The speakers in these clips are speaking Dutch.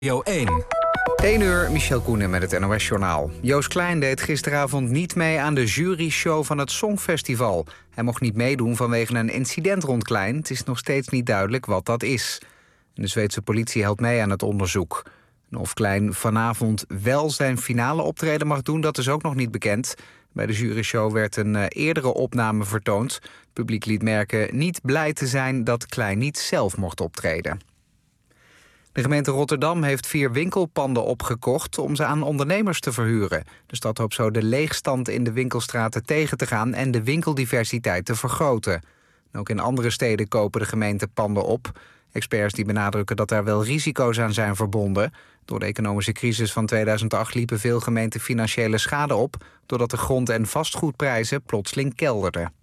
Radio 1. 1 uur, Michel Koenen met het NOS-journaal. Joost Klein deed gisteravond niet mee aan de juryshow van het Songfestival. Hij mocht niet meedoen vanwege een incident rond Klein. Het is nog steeds niet duidelijk wat dat is. De Zweedse politie helpt mee aan het onderzoek. En of Klein vanavond wel zijn finale optreden mag doen, dat is ook nog niet bekend. Bij de juryshow werd een eerdere opname vertoond. Het publiek liet merken niet blij te zijn dat Klein niet zelf mocht optreden. De gemeente Rotterdam heeft 4 winkelpanden opgekocht om ze aan ondernemers te verhuren. De stad hoopt zo de leegstand in de winkelstraten tegen te gaan en de winkeldiversiteit te vergroten. En ook in andere steden kopen de gemeenten panden op. Experts die benadrukken dat er wel risico's aan zijn verbonden. Door de economische crisis van 2008 liepen veel gemeenten financiële schade op, doordat de grond- en vastgoedprijzen plotseling kelderden.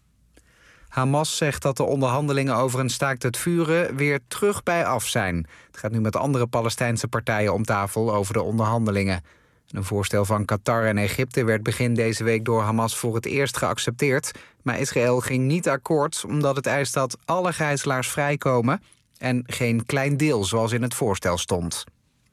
Hamas zegt dat de onderhandelingen over een staakt het vuren weer terug bij af zijn. Het gaat nu met andere Palestijnse partijen om tafel over de onderhandelingen. Een voorstel van Qatar en Egypte werd begin deze week door Hamas voor het eerst geaccepteerd. Maar Israël ging niet akkoord omdat het eist dat alle gijzelaars vrijkomen en geen klein deel zoals in het voorstel stond.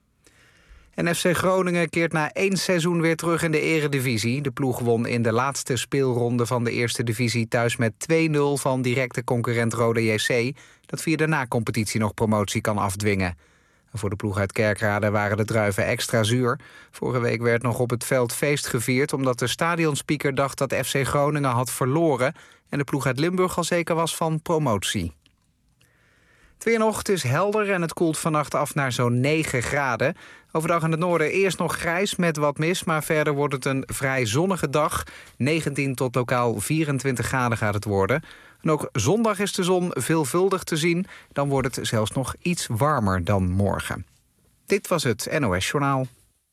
En FC Groningen keert na 1 seizoen weer terug in de eredivisie. De ploeg won in de laatste speelronde van de eerste divisie thuis met 2-0 van directe concurrent Roda JC, dat via de na-competitie nog promotie kan afdwingen. En voor de ploeg uit Kerkrade waren de druiven extra zuur. Vorige week werd nog op het veld feest gevierd omdat de stadionspeaker dacht dat FC Groningen had verloren en de ploeg uit Limburg al zeker was van promotie. Het weer nog, het is helder en het koelt vannacht af naar zo'n 9 graden. Overdag in het noorden eerst nog grijs met wat mist, maar verder wordt het een vrij zonnige dag. 19 tot lokaal 24 graden gaat het worden. En ook zondag is de zon veelvuldig te zien. Dan wordt het zelfs nog iets warmer dan morgen. Dit was het NOS Journaal.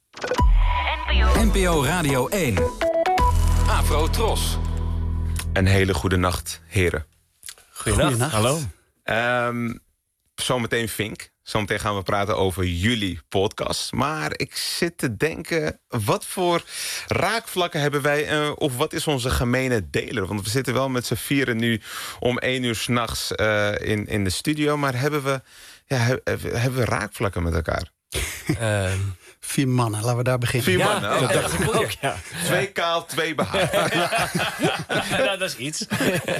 NPO Radio 1. Afro Tros. Een hele goede nacht, heren. Goedenacht. Hallo. Zometeen Vink. Zometeen gaan we praten over jullie podcast. Maar ik zit te denken, wat voor raakvlakken hebben wij? Of wat is onze gemene deler? Want we zitten wel met z'n vieren nu om 1 uur 's nachts in de studio. Maar hebben we raakvlakken met elkaar? 4 mannen, laten we daar beginnen. 4 mannen, dat dacht ik ook, ja. 2 kaal, 2 behaard. Nou, dat is iets.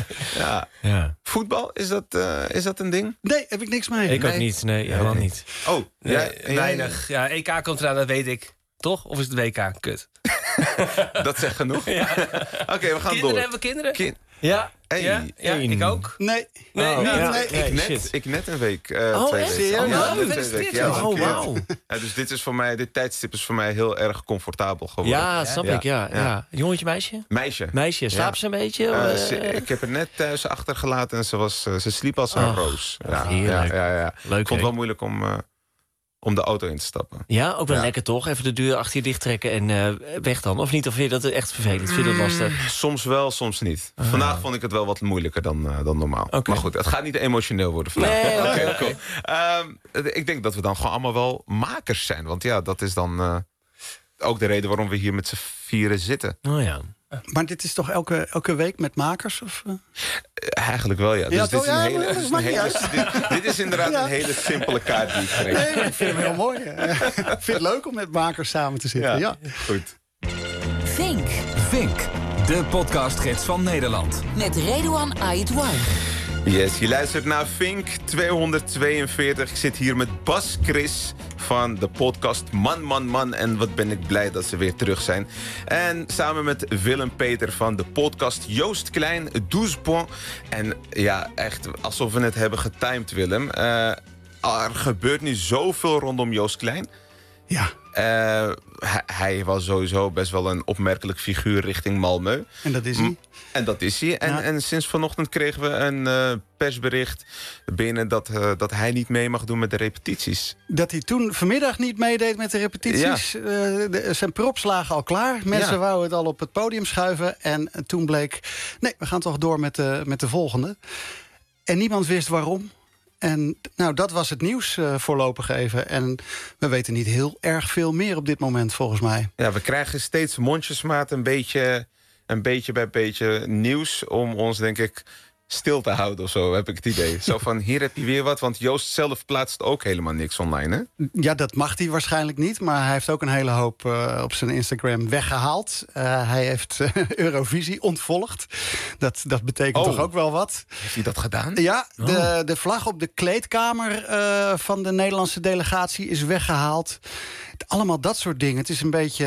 Ja. Voetbal, is dat een ding? Nee, heb ik niks mee. Ik ook niet, nee, helemaal niet. Oh, weinig. Ja, EK komt eraan, dat weet ik. Toch? Of is het WK? Kut. Dat zegt genoeg. Ja. Oké, we gaan Kinderen, door. hebben we kinderen? Ja. Hey. Ja, ik ook. Nee. Ik net een week. 2 echt? weken. Serieus? Ja, net 2 gefeliciteerd. weken. Ja, Oh, wauw. Ja, dus dit tijdstip is voor mij heel erg comfortabel geworden. Ja, snap ik, ja. Jongetje, meisje? Meisje. Slaapt ze een beetje? Ik heb haar net thuis achtergelaten en ze sliep als een roos. heerlijk. Ja. Leuk, Ik vond het wel moeilijk om de auto in te stappen. Ja, ook wel lekker toch? Even de deur achter je dicht trekken en weg dan. Of niet? Of vind je dat echt vervelend? Vind je dat lastig? Soms wel, soms niet. Vandaag vond ik het wel wat moeilijker dan normaal. Okay. Maar goed, het gaat niet emotioneel worden vandaag. Nee, Oké. Ik denk dat we dan gewoon allemaal wel makers zijn. Want ja, dat is dan ook de reden waarom we hier met z'n vieren zitten. Oh ja. Maar dit is toch elke week met makers? Of? Eigenlijk wel, ja. Dus Ja, dit is toch? dit is inderdaad een hele simpele kaart die ik kreeg. Nee, maar ik vind hem heel mooi. Ik vind het leuk om met makers samen te zitten. Ja. Goed. Vink, de podcastgids van Nederland. Met Redouan Aïdouan. Yes, je luistert naar Vink 242. Ik zit hier met Bas Chris van de podcast Man. En wat ben ik blij dat ze weer terug zijn. En samen met Willem Peter van de podcast Joost Klein, 12 points. En ja, echt alsof we het hebben getimed, Willem. Er gebeurt nu zoveel rondom Joost Klein. Ja. Hij was sowieso best wel een opmerkelijk figuur richting Malmö. En dat is hij. En dat is hij. En sinds vanochtend kregen we een persbericht binnen dat hij niet mee mag doen met de repetities. Dat hij toen vanmiddag niet meedeed met de repetities. Ja. Zijn props lagen al klaar. Mensen wouden het al op het podium schuiven. En toen bleek, nee, we gaan toch door met de volgende. En niemand wist waarom. En nou, dat was het nieuws voorlopig even. En we weten niet heel erg veel meer op dit moment, volgens mij. Ja, we krijgen steeds mondjesmaat een beetje bij beetje nieuws om ons, denk ik, stil te houden of zo, heb ik het idee. Zo van, hier heb je weer wat, want Joost zelf plaatst ook helemaal niks online, hè? Ja, dat mag hij waarschijnlijk niet. Maar hij heeft ook een hele hoop op zijn Instagram weggehaald. Hij heeft Eurovisie ontvolgd. Dat betekent toch ook wel wat. Heeft hij dat gedaan? Ja, de vlag op de kleedkamer van de Nederlandse delegatie is weggehaald. Allemaal dat soort dingen. Het is een beetje...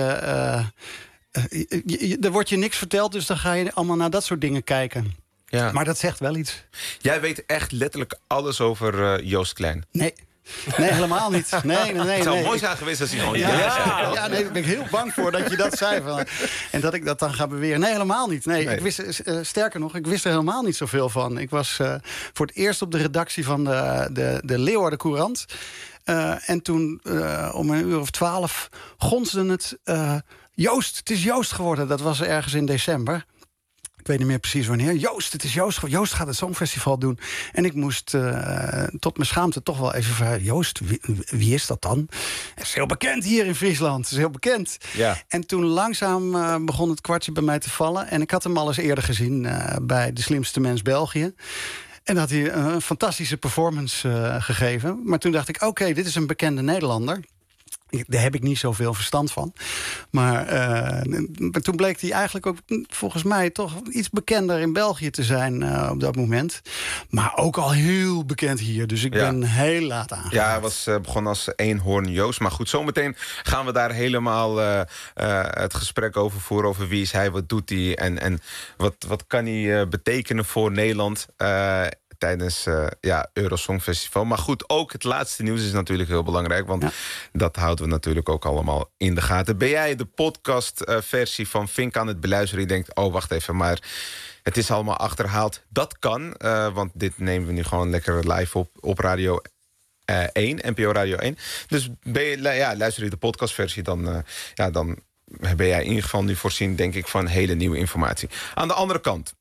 er wordt je niks verteld, dus dan ga je allemaal naar dat soort dingen kijken. Ja. Maar dat zegt wel iets. Jij weet echt letterlijk alles over Joost Klein. Nee, helemaal niet. Nee. Het zou mooi zijn geweest als hij gewoon... Ja, nee, daar ben ik heel bang voor dat je dat zei. En dat ik dat dan ga beweren. Nee, helemaal niet. Nee. Ik wist, sterker nog, ik wist er helemaal niet zoveel van. Ik was voor het eerst op de redactie van de Leeuwarden Courant. En toen om 12:00 gonsde het... Joost, het is Joost geworden. Dat was ergens in december. Ik weet niet meer precies wanneer. Joost, het is Joost. Joost gaat het Songfestival doen. En ik moest tot mijn schaamte toch wel even vragen... Joost, wie is dat dan? Het is heel bekend hier in Friesland. Het is heel bekend. Ja. En toen langzaam begon het kwartje bij mij te vallen. En ik had hem al eens eerder gezien bij De Slimste Mens België. En had hij een fantastische performance gegeven. Maar toen dacht ik, oké, dit is een bekende Nederlander. Daar heb ik niet zoveel verstand van. Maar toen bleek hij eigenlijk ook volgens mij toch iets bekender in België te zijn op dat moment. Maar ook al heel bekend hier. Dus ik ben heel laat aangegaan. Ja, hij was begonnen als eenhoorn Joost. Maar goed, zometeen gaan we daar helemaal het gesprek over voeren. Over wie is hij, wat doet hij en wat kan hij betekenen voor Nederland... tijdens Eurosongfestival. Maar goed, ook het laatste nieuws is natuurlijk heel belangrijk. Want dat houden we natuurlijk ook allemaal in de gaten. Ben jij de podcastversie van Fink aan het beluisteren? Je denkt, oh, wacht even, maar het is allemaal achterhaald. Dat kan, want dit nemen we nu gewoon lekker live op Radio 1, NPO Radio 1. Dus luister je de podcastversie, dan ben jij in ieder geval nu voorzien, denk ik, van hele nieuwe informatie. Aan de andere kant...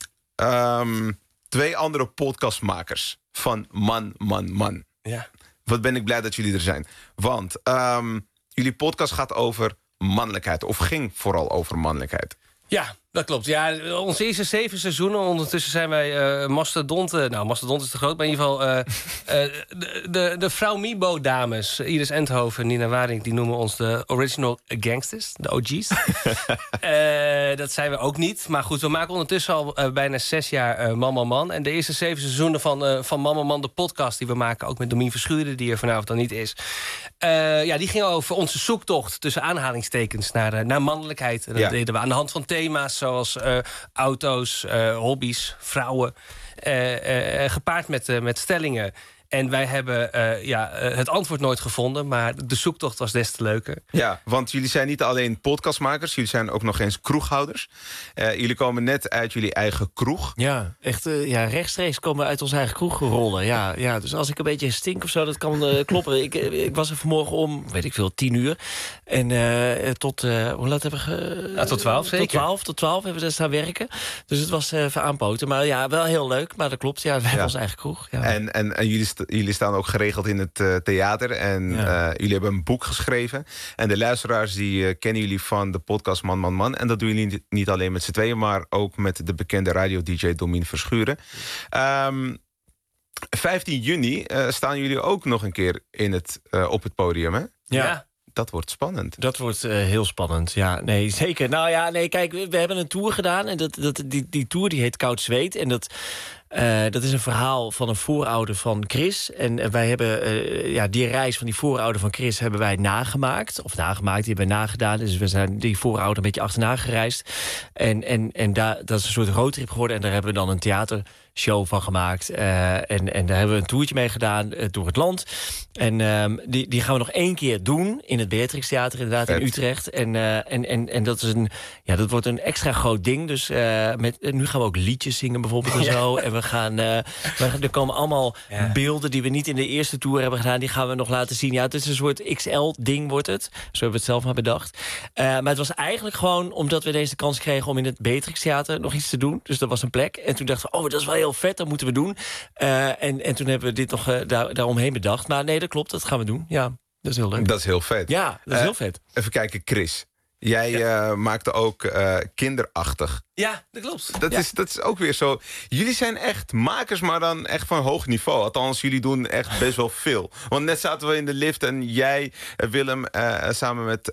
2 andere podcastmakers van Man. Ja. Wat ben ik blij dat jullie er zijn. Want jullie podcast gaat over mannelijkheid. Of ging vooral over mannelijkheid. Ja, dat klopt. Ja, onze eerste 7 seizoenen. Ondertussen zijn wij mastodonten. Nou, mastodont is te groot, maar in ieder geval... de vrouw Mibo-dames. Iris Endhoven en Nina Waring... die noemen ons de original gangsters. De OG's. Dat zijn we ook niet. Maar goed, we maken ondertussen al bijna 6 jaar Man. En de eerste 7 seizoenen van Man, de podcast... die we maken, ook met Domien Verschuren... die er vanavond dan niet is. Die ging over onze zoektocht... tussen aanhalingstekens naar mannelijkheid. En dat deden we aan de hand van thema's... zoals auto's, hobby's, vrouwen, gepaard met stellingen. En wij hebben het antwoord nooit gevonden, maar de zoektocht was des te leuker. Ja, want jullie zijn niet alleen podcastmakers, jullie zijn ook nog eens kroeghouders. Jullie komen net uit jullie eigen kroeg. Ja, echt rechtstreeks komen we uit onze eigen kroeg rollen. Ja, dus als ik een beetje stink of zo, dat kan kloppen. Ik was er vanmorgen om, 10:00. En tot, hoe laat hebben we... tot 12, zeker. Tot 12 hebben we daar staan werken. Dus het was even aanpoten. Maar ja, wel heel leuk, maar dat klopt. Ja, we hebben onze eigen kroeg. Ja. En jullie staan ook geregeld in het theater. En jullie hebben een boek geschreven. En de luisteraars die kennen jullie van de podcast Man. En dat doen jullie niet alleen met z'n tweeën, maar ook met de bekende radio-dj Domien Verschuren. 15 juni staan jullie ook nog een keer op het podium, hè? Ja. Dat wordt spannend. Dat wordt heel spannend, ja. Nee, zeker. Nou ja, nee, kijk, we hebben een tour gedaan. En die tour die heet Koud Zweet. En dat is een verhaal van een voorouder van Chris. En wij hebben die reis van die voorouder van Chris hebben wij nagemaakt. Die hebben wij nagedaan. Dus we zijn die voorouder een beetje achterna gereisd. En dat is een soort roadtrip geworden. En daar hebben we dan een theatershow van gemaakt. En daar hebben we een toertje mee gedaan door het land. En die gaan we nog 1 keer doen in het Beatrix Theater, inderdaad, in Utrecht. En dat is dat wordt een extra groot ding. Dus nu gaan we ook liedjes zingen bijvoorbeeld en zo. En er komen allemaal beelden die we niet in de eerste tour hebben gedaan. Die gaan we nog laten zien. Ja, het is een soort XL-ding wordt het. Zo hebben we het zelf maar bedacht. Maar het was eigenlijk gewoon omdat we deze kans kregen om in het Beatrix Theater nog iets te doen. Dus dat was een plek. En toen dachten we, dat is wel heel vet, dat moeten we doen. En toen hebben we dit nog daaromheen bedacht. Maar nee, dat klopt, dat gaan we doen. Ja, dat is heel leuk. Dat is heel vet. Ja, dat is heel vet. Even kijken, Chris. Jij maakte ook kinderachtig. Ja, dat klopt. Dat is ook weer zo. Jullie zijn echt makers, maar dan echt van hoog niveau. Althans, jullie doen echt best wel veel. Want net zaten we in de lift en jij, Willem, samen met...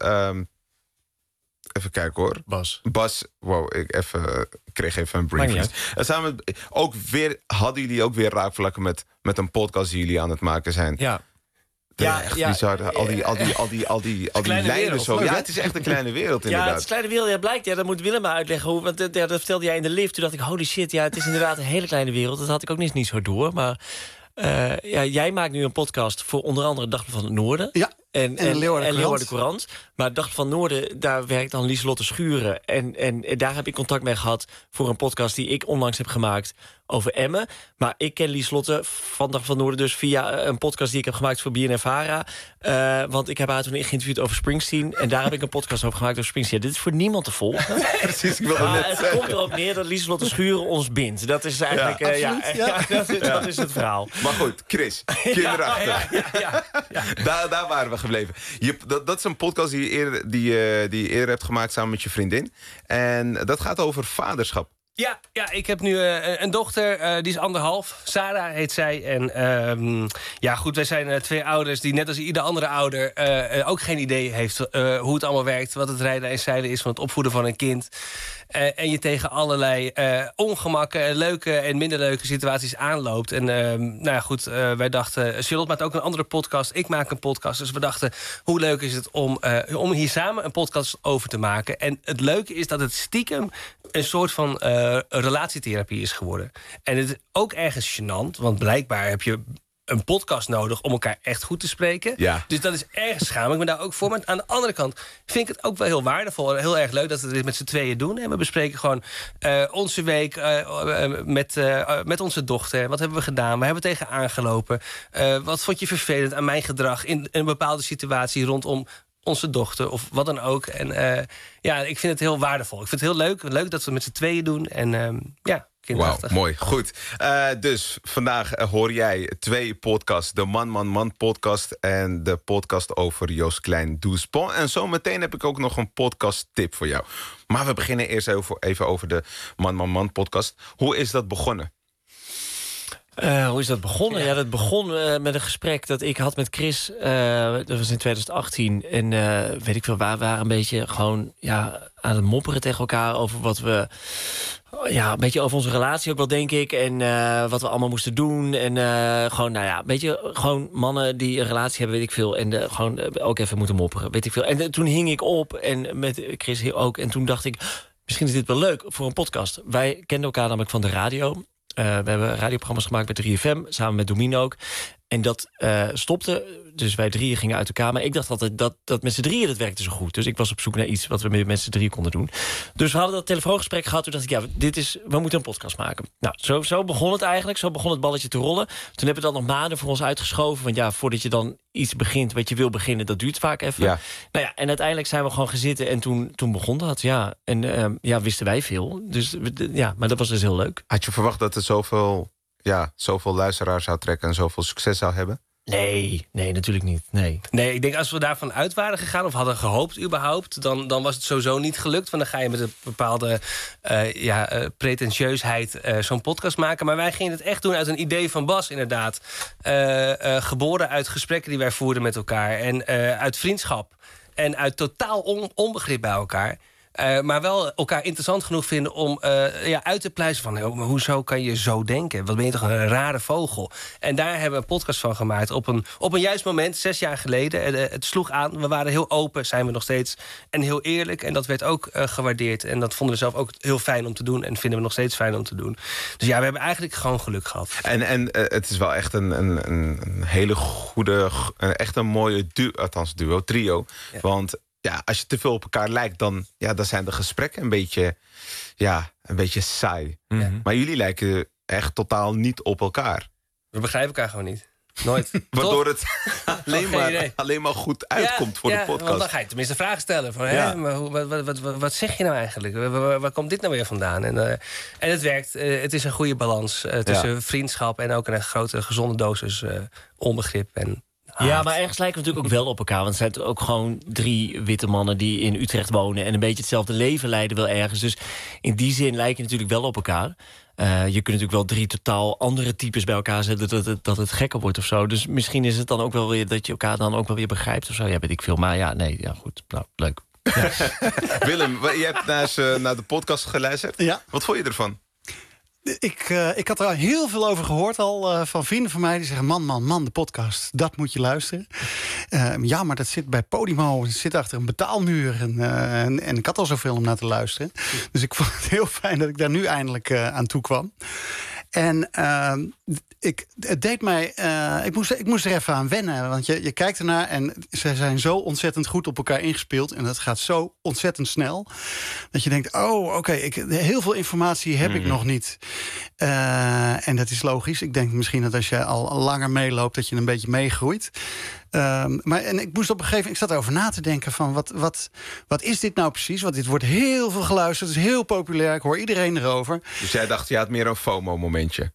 even kijken hoor. Bas. Wow, ik kreeg even een briefing. Samen hadden jullie ook weer raakvlakken met een podcast die jullie aan het maken zijn. Ja. Bizar. Al die lijnen zo. Ja, het is echt een kleine wereld inderdaad. Ja, het is een kleine wereld. Ja, blijkt. Ja, dat moet Willem maar uitleggen. Want dat vertelde jij in de lift. Toen dacht ik, holy shit, ja, het is inderdaad een hele kleine wereld. Dat had ik ook niet zo door. Maar jij maakt nu een podcast voor onder andere Dag van het Noorden. Ja. En Leeuwarden Courant. Maar Dag van Noorden, daar werkt dan Lieselotte Schuren. En daar heb ik contact mee gehad voor een podcast die ik onlangs heb gemaakt over Emmen. Maar ik ken Lieselotte van Dag van Noorden dus via een podcast die ik heb gemaakt voor BNNVARA. Want ik heb haar toen geïnterviewd over Springsteen. En daar heb ik een podcast over gemaakt over Springsteen. Ja, dit is voor niemand te volgen. Precies, ik wilde net het komt erop neer dat Lieselotte Schuren ons bindt. Dat is eigenlijk dat is het verhaal. Maar goed, Chris, kinderachtig. Daar waren we gebleven. Dat is een podcast die je eerder hebt gemaakt samen met je vriendin. En dat gaat over vaderschap. Ja, ik heb nu een dochter, die is 1,5. Sarah heet zij. En wij zijn 2 ouders die net als ieder andere ouder ook geen idee heeft hoe het allemaal werkt. Wat het rijden en zeilen is van het opvoeden van een kind. En je tegen allerlei ongemakken, leuke en minder leuke situaties aanloopt. En wij dachten, Charlotte maakt ook een andere podcast. Ik maak een podcast. Dus we dachten, hoe leuk is het om hier samen een podcast over te maken. En het leuke is dat het stiekem een soort van relatietherapie is geworden. En het is ook ergens gênant, want blijkbaar heb je een podcast nodig om elkaar echt goed te spreken. Ja. Dus dat is erg schaam ik me daar ook voor. Maar aan de andere kant vind ik het ook wel heel waardevol en heel erg leuk dat we dit met z'n tweeën doen. En we bespreken gewoon onze week met onze dochter. Wat hebben we gedaan? Waar hebben we tegen aangelopen? Wat vond je vervelend aan mijn gedrag in een bepaalde situatie rondom onze dochter of wat dan ook. En ik vind het heel waardevol. Ik vind het heel leuk. Leuk dat we met z'n tweeën doen. En wauw, mooi. Goed. Dus vandaag hoor jij 2 podcasts. De Man podcast en de podcast over Joost Klein Douspont. En zometeen heb ik ook nog een podcast tip voor jou. Maar we beginnen eerst even over de Man podcast. Hoe is dat begonnen? Hoe is dat begonnen? Ja, dat begon met een gesprek dat ik had met Chris. Dat was in 2018. En weet ik veel, we waren een beetje gewoon aan het mopperen tegen elkaar over wat we... een beetje over onze relatie ook wel, denk ik. En wat we allemaal moesten doen. En een beetje gewoon mannen die een relatie hebben, weet ik veel. En gewoon ook even moeten mopperen, weet ik veel. En toen hing ik op en met Chris ook. En toen dacht ik, misschien is dit wel leuk voor een podcast. Wij kenden elkaar namelijk van de radio. We hebben radioprogramma's gemaakt met 3FM, samen met Domien ook. En dat stopte, dus wij 3 gingen uit elkaar. Maar ik dacht altijd dat met z'n 3 dat werkte zo goed. Dus ik was op zoek naar iets wat we met z'n 3 konden doen. Dus we hadden dat telefoongesprek gehad. Toen dacht ik, we moeten een podcast maken. Nou, zo begon het eigenlijk. Zo begon het balletje te rollen. Toen hebben we dat nog maanden voor ons uitgeschoven. Want voordat je dan iets begint wat je wil beginnen, dat duurt vaak even. Ja. En uiteindelijk zijn we gewoon gezitten en toen begon dat. Ja. En wisten wij veel. Dus maar dat was dus heel leuk. Had je verwacht dat het zoveel luisteraars zou trekken en zoveel succes zou hebben? Nee, natuurlijk niet. Nee, ik denk als we daarvan uit waren gegaan of hadden gehoopt überhaupt, dan was het sowieso niet gelukt. Want dan ga je met een bepaalde pretentieusheid zo'n podcast maken. Maar wij gingen het echt doen uit een idee van Bas, inderdaad. Geboren uit gesprekken die wij voerden met elkaar. En uit vriendschap. En uit totaal onbegrip bij elkaar. Maar wel elkaar interessant genoeg vinden om uit te pluizen van... maar hoezo kan je zo denken? Wat ben je toch een rare vogel? En daar hebben we een podcast van gemaakt op een juist moment, 6 jaar geleden. Het sloeg aan, we waren heel open, zijn we nog steeds. En heel eerlijk, en dat werd ook gewaardeerd. En dat vonden we zelf ook heel fijn om te doen. En vinden we nog steeds fijn om te doen. Dus we hebben eigenlijk gewoon geluk gehad. En het is wel echt een hele goede, echt een mooie trio. Ja. Want... als je te veel op elkaar lijkt, dan zijn de gesprekken een beetje saai. Mm-hmm. Maar jullie lijken echt totaal niet op elkaar. We begrijpen elkaar gewoon niet. Nooit. Waardoor het alleen maar goed uitkomt voor de podcast. Want dan ga je tenminste vragen stellen. Van, maar wat zeg je nou eigenlijk? Waar komt dit nou weer vandaan? En het werkt. Het is een goede balans tussen vriendschap en ook een grote gezonde dosis onbegrip. En Ja, maar ergens lijken we natuurlijk ook wel op elkaar. Want het zijn ook gewoon 3 witte mannen die in Utrecht wonen... en een beetje hetzelfde leven leiden wel ergens. Dus in die zin lijken natuurlijk wel op elkaar. Je kunt natuurlijk wel 3 totaal andere types bij elkaar zetten... dat het gekker wordt of zo. Dus misschien is het dan ook wel weer dat je elkaar dan ook wel weer begrijpt of zo. Ja, weet ik veel. Maar goed. Nou, leuk. Ja. Willem, je hebt naar de podcast geluisterd. Ja. Wat vond je ervan? Ik had er al heel veel over gehoord al van vrienden van mij... die zeggen, man, de podcast, dat moet je luisteren. Ja, maar dat zit bij Podimo, het zit achter een betaalmuur. En ik had al zoveel om naar te luisteren. Dus ik vond het heel fijn dat ik daar nu eindelijk aan toe kwam. En het deed mij... Ik moest er even aan wennen. Want je kijkt ernaar en ze zijn zo ontzettend goed op elkaar ingespeeld. En dat gaat zo ontzettend snel. Dat je denkt, oké, heel veel informatie heb ik nog niet. En dat is logisch. Ik denk misschien dat als je al langer meeloopt... dat je een beetje meegroeit. Maar ik moest op een gegeven moment... Ik zat erover na te denken van... Wat is dit nou precies? Want dit wordt heel veel geluisterd. Het is heel populair. Ik hoor iedereen erover. Dus jij dacht, je had meer een FOMO-momentje?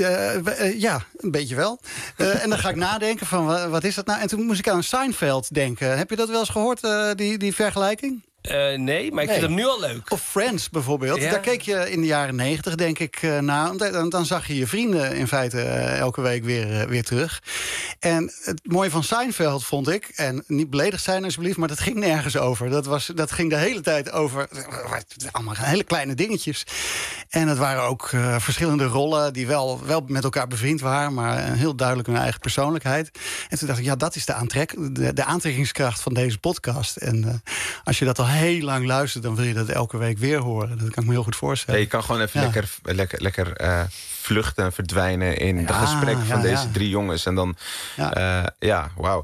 Ja, een beetje wel. En dan ga ik nadenken van, wat is dat nou? En toen moest ik aan Seinfeld denken. Heb je dat wel eens gehoord, die vergelijking? Nee, maar ik vind hem nu al leuk. Of Friends bijvoorbeeld. Ja. Daar keek je in de jaren 90, denk ik, naar. Dan zag je je vrienden in feite elke week weer terug. En het mooie van Seinfeld vond ik... en niet beledigd zijn alsjeblieft, maar dat ging nergens over. Dat ging de hele tijd over... allemaal hele kleine dingetjes. En het waren ook verschillende rollen... die wel met elkaar bevriend waren... maar heel duidelijk hun eigen persoonlijkheid. En toen dacht ik, ja, dat is de aantrekkingskracht van deze podcast. En als je dat al heel lang luistert... dan wil je dat elke week weer horen. Dat kan ik me heel goed voorstellen. Ja, je kan gewoon even lekker vluchten en verdwijnen... in de gesprekken van deze 3 jongens. En dan, wauw.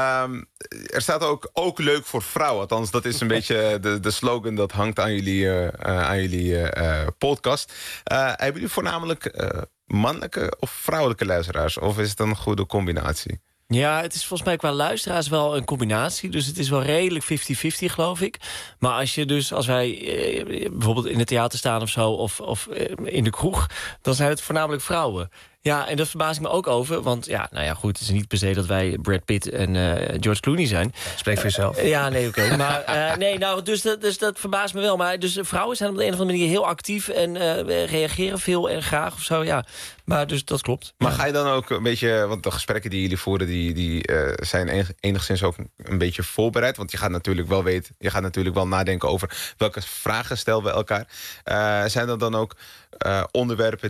Er staat ook leuk voor vrouwen. Althans, dat is een beetje de slogan... dat hangt aan jullie podcast. Hebben jullie voornamelijk mannelijke of vrouwelijke luisteraars? Of is het een goede combinatie? Ja, het is volgens mij qua luisteraars wel een combinatie. Dus het is wel redelijk 50-50, geloof ik. Maar als wij bijvoorbeeld in het theater staan of zo... of in de kroeg, dan zijn het voornamelijk vrouwen. Ja, en dat verbaas ik me ook over. Want goed, het is niet per se dat wij Brad Pitt en George Clooney zijn. Spreek voor jezelf. Oké. Maar dus dat verbaast me wel. Maar dus vrouwen zijn op de een of andere manier heel actief... en reageren veel en graag of zo, ja. Maar dus dat klopt. Maar ga je dan ook een beetje... want de gesprekken die jullie voeren... die zijn enigszins ook een beetje voorbereid. Want je gaat natuurlijk wel nadenken over... welke vragen stellen we elkaar. Zijn er dan ook onderwerpen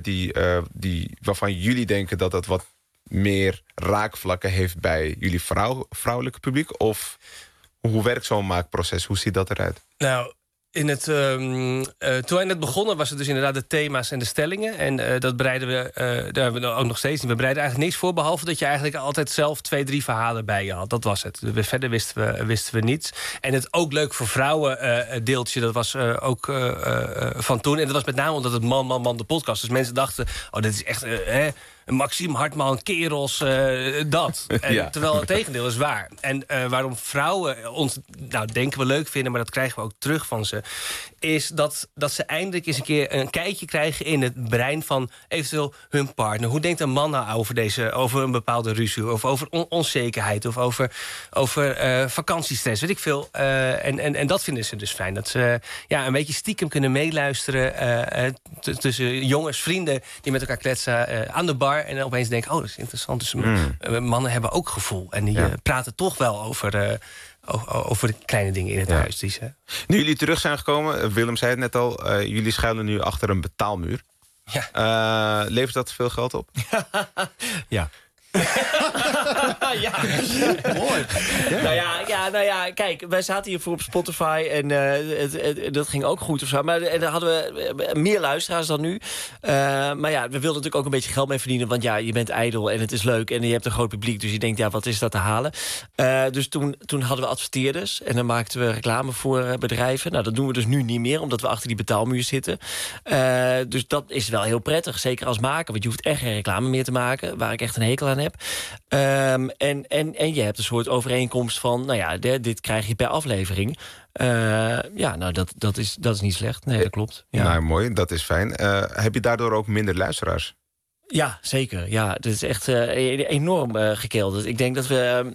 waarvan jullie denken... dat het wat meer raakvlakken heeft bij jullie vrouwelijke publiek? Of hoe werkt zo'n maakproces? Hoe ziet dat eruit? Nou... toen wij net begonnen was het dus inderdaad de thema's en de stellingen. En dat bereiden we, daar hebben we ook nog steeds niet. We bereiden eigenlijk niks voor, behalve dat je eigenlijk altijd zelf 2-3 verhalen bij je had. Dat was het. Verder wisten we niets. En het ook leuk voor vrouwen deeltje, dat was ook van toen. En dat was met name omdat het Man de podcast. Dus mensen dachten, dit is echt... Maxime Hartman, kerels, dat. En, terwijl het tegendeel is waar. En waarom vrouwen ons, denken we leuk vinden... maar dat krijgen we ook terug van ze... is dat ze eindelijk eens een keer een kijkje krijgen... in het brein van eventueel hun partner. Hoe denkt een man nou over een bepaalde ruzie... of over onzekerheid, of over vakantiestress, weet ik veel. En dat vinden ze dus fijn. Dat ze een beetje stiekem kunnen meeluisteren... tussen jongens, vrienden die met elkaar kletsen aan de bar... en dan opeens denken, dat is interessant. Dus mannen hebben ook gevoel. En die praten toch wel over de kleine dingen in het huis. Nu jullie terug zijn gekomen, Willem zei het net al... jullie schuilen nu achter een betaalmuur. Ja. Levert dat veel geld op? Ja. Ja. Mooi. Ja. Kijk, wij zaten hiervoor op Spotify en dat ging ook goed of zo. Maar en daar hadden we meer luisteraars dan nu. Maar we wilden natuurlijk ook een beetje geld mee verdienen. Want je bent ijdel en het is leuk en je hebt een groot publiek. Dus je denkt, wat is dat te halen? Dus toen hadden we adverteerders en dan maakten we reclame voor bedrijven. Nou, dat doen we dus nu niet meer, omdat we achter die betaalmuur zitten. Dus dat is wel heel prettig, zeker als maker. Want je hoeft echt geen reclame meer te maken, waar ik echt een hekel aan heb. En je hebt een soort overeenkomst van... dit krijg je per aflevering. Dat is niet slecht. Nee, dat klopt. Ja. Nou, mooi, dat is fijn. Heb je daardoor ook minder luisteraars? Ja, zeker. Ja, het is echt enorm gekelderd. Ik denk dat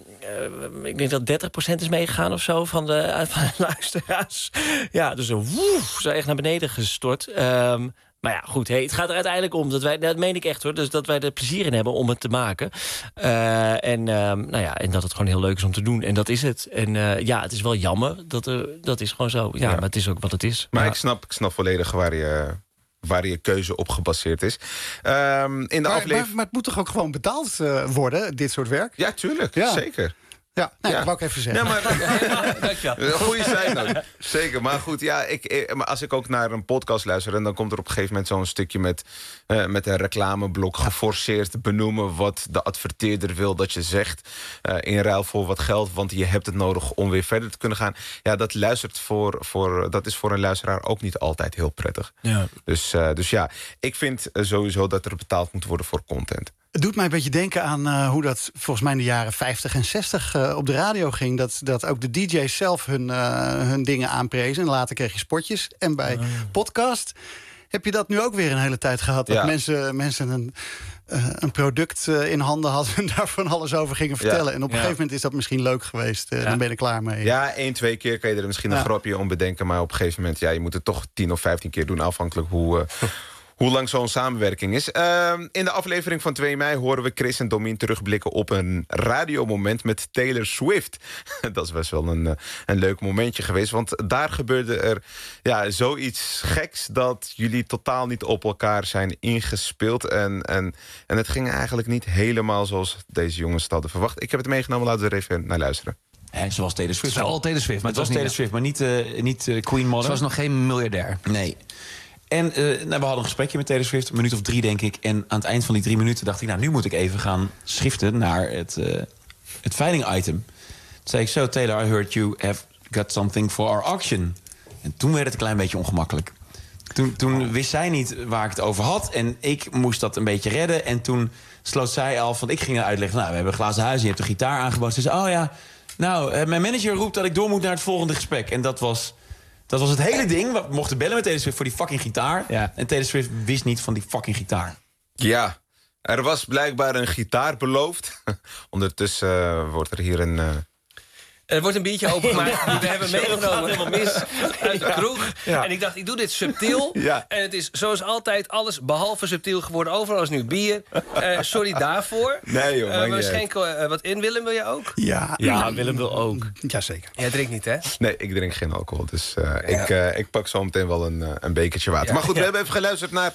dat 30% is meegegaan of zo van de luisteraars. Ja, dus zo echt naar beneden gestort. Maar ja, goed, het gaat er uiteindelijk om dat meen ik echt hoor, dus dat wij er plezier in hebben om het te maken. En dat het gewoon heel leuk is om te doen. En dat is het. En het is wel jammer, dat is gewoon zo. Ja, maar het is ook wat het is. Maar ik snap volledig waar je keuze op gebaseerd is. Maar het moet toch ook gewoon betaald worden, dit soort werk? Ja, tuurlijk. Ja. Zeker. Ja, dat wou ik even zeggen. Ja, maar goeie zijn ook. Zeker, maar goed, maar als ik ook naar een podcast luister... en dan komt er op een gegeven moment zo'n stukje met een reclameblok... geforceerd benoemen wat de adverteerder wil dat je zegt... in ruil voor wat geld, want je hebt het nodig om weer verder te kunnen gaan. Ja, dat dat is voor een luisteraar ook niet altijd heel prettig. Ja. Dus ik vind sowieso dat er betaald moet worden voor content. Het doet mij een beetje denken aan hoe dat volgens mij in de jaren 50 en 60 op de radio ging. Dat ook de DJ's zelf hun dingen aanprezen. En later kreeg je spotjes. En bij podcast heb je dat nu ook weer een hele tijd gehad. Dat mensen een product in handen hadden en daar van alles over gingen vertellen. En op een gegeven moment is dat misschien leuk geweest. Dan ben je er klaar mee. Ja, 1-2 keer kan je er misschien een grapje om bedenken. Maar op een gegeven moment, je moet het toch 10 of 15 keer doen. Afhankelijk hoe lang zo'n samenwerking is. In de aflevering van 2 mei horen we Chris en Domien terugblikken op een radiomoment met Taylor Swift. Dat is best wel een leuk momentje geweest. Want daar gebeurde er zoiets geks dat jullie totaal niet op elkaar zijn ingespeeld. En het ging eigenlijk niet helemaal zoals deze jongens het hadden verwacht. Ik heb het meegenomen, laten we er even naar luisteren. Zoals Taylor Swift. Het was al Taylor Swift, maar het was Taylor Swift, maar niet Queen Mother. Ze was nog geen miljardair. Nee. En we hadden een gesprekje met Taylor Swift, 1 minuut of 3 denk ik. En aan het eind van die 3 minuten dacht ik, nu moet ik even gaan schiften naar het veiling-item. Toen zei ik, so Taylor, I heard you have got something for our auction. En toen werd het een klein beetje ongemakkelijk. Toen wist zij niet waar ik het over had. En ik moest dat een beetje redden. En toen sloot zij af, want ik ging uitleggen... we hebben een glazen huis en je hebt een gitaar aangeboden. Ze zei, mijn manager roept dat ik door moet naar het volgende gesprek. En dat was het hele ding. We mochten bellen met Taylor Swift voor die fucking gitaar. Ja. En Taylor Swift wist niet van die fucking gitaar. Ja, er was blijkbaar een gitaar beloofd. Ondertussen wordt er hier Er wordt een biertje opengemaakt. We hebben meegenomen helemaal mis uit de kroeg. Ja. En ik dacht, ik doe dit subtiel. Ja. En het is zoals altijd alles behalve subtiel geworden. Overal is nu bier. Sorry daarvoor. Nee joh, we schenken wat in. Willem, wil je ook? Ja, Willem wil ook. Jazeker. Jij drinkt niet, hè? Nee, ik drink geen alcohol. Dus ik pak zo meteen wel een bekertje water. Maar goed, we hebben even geluisterd naar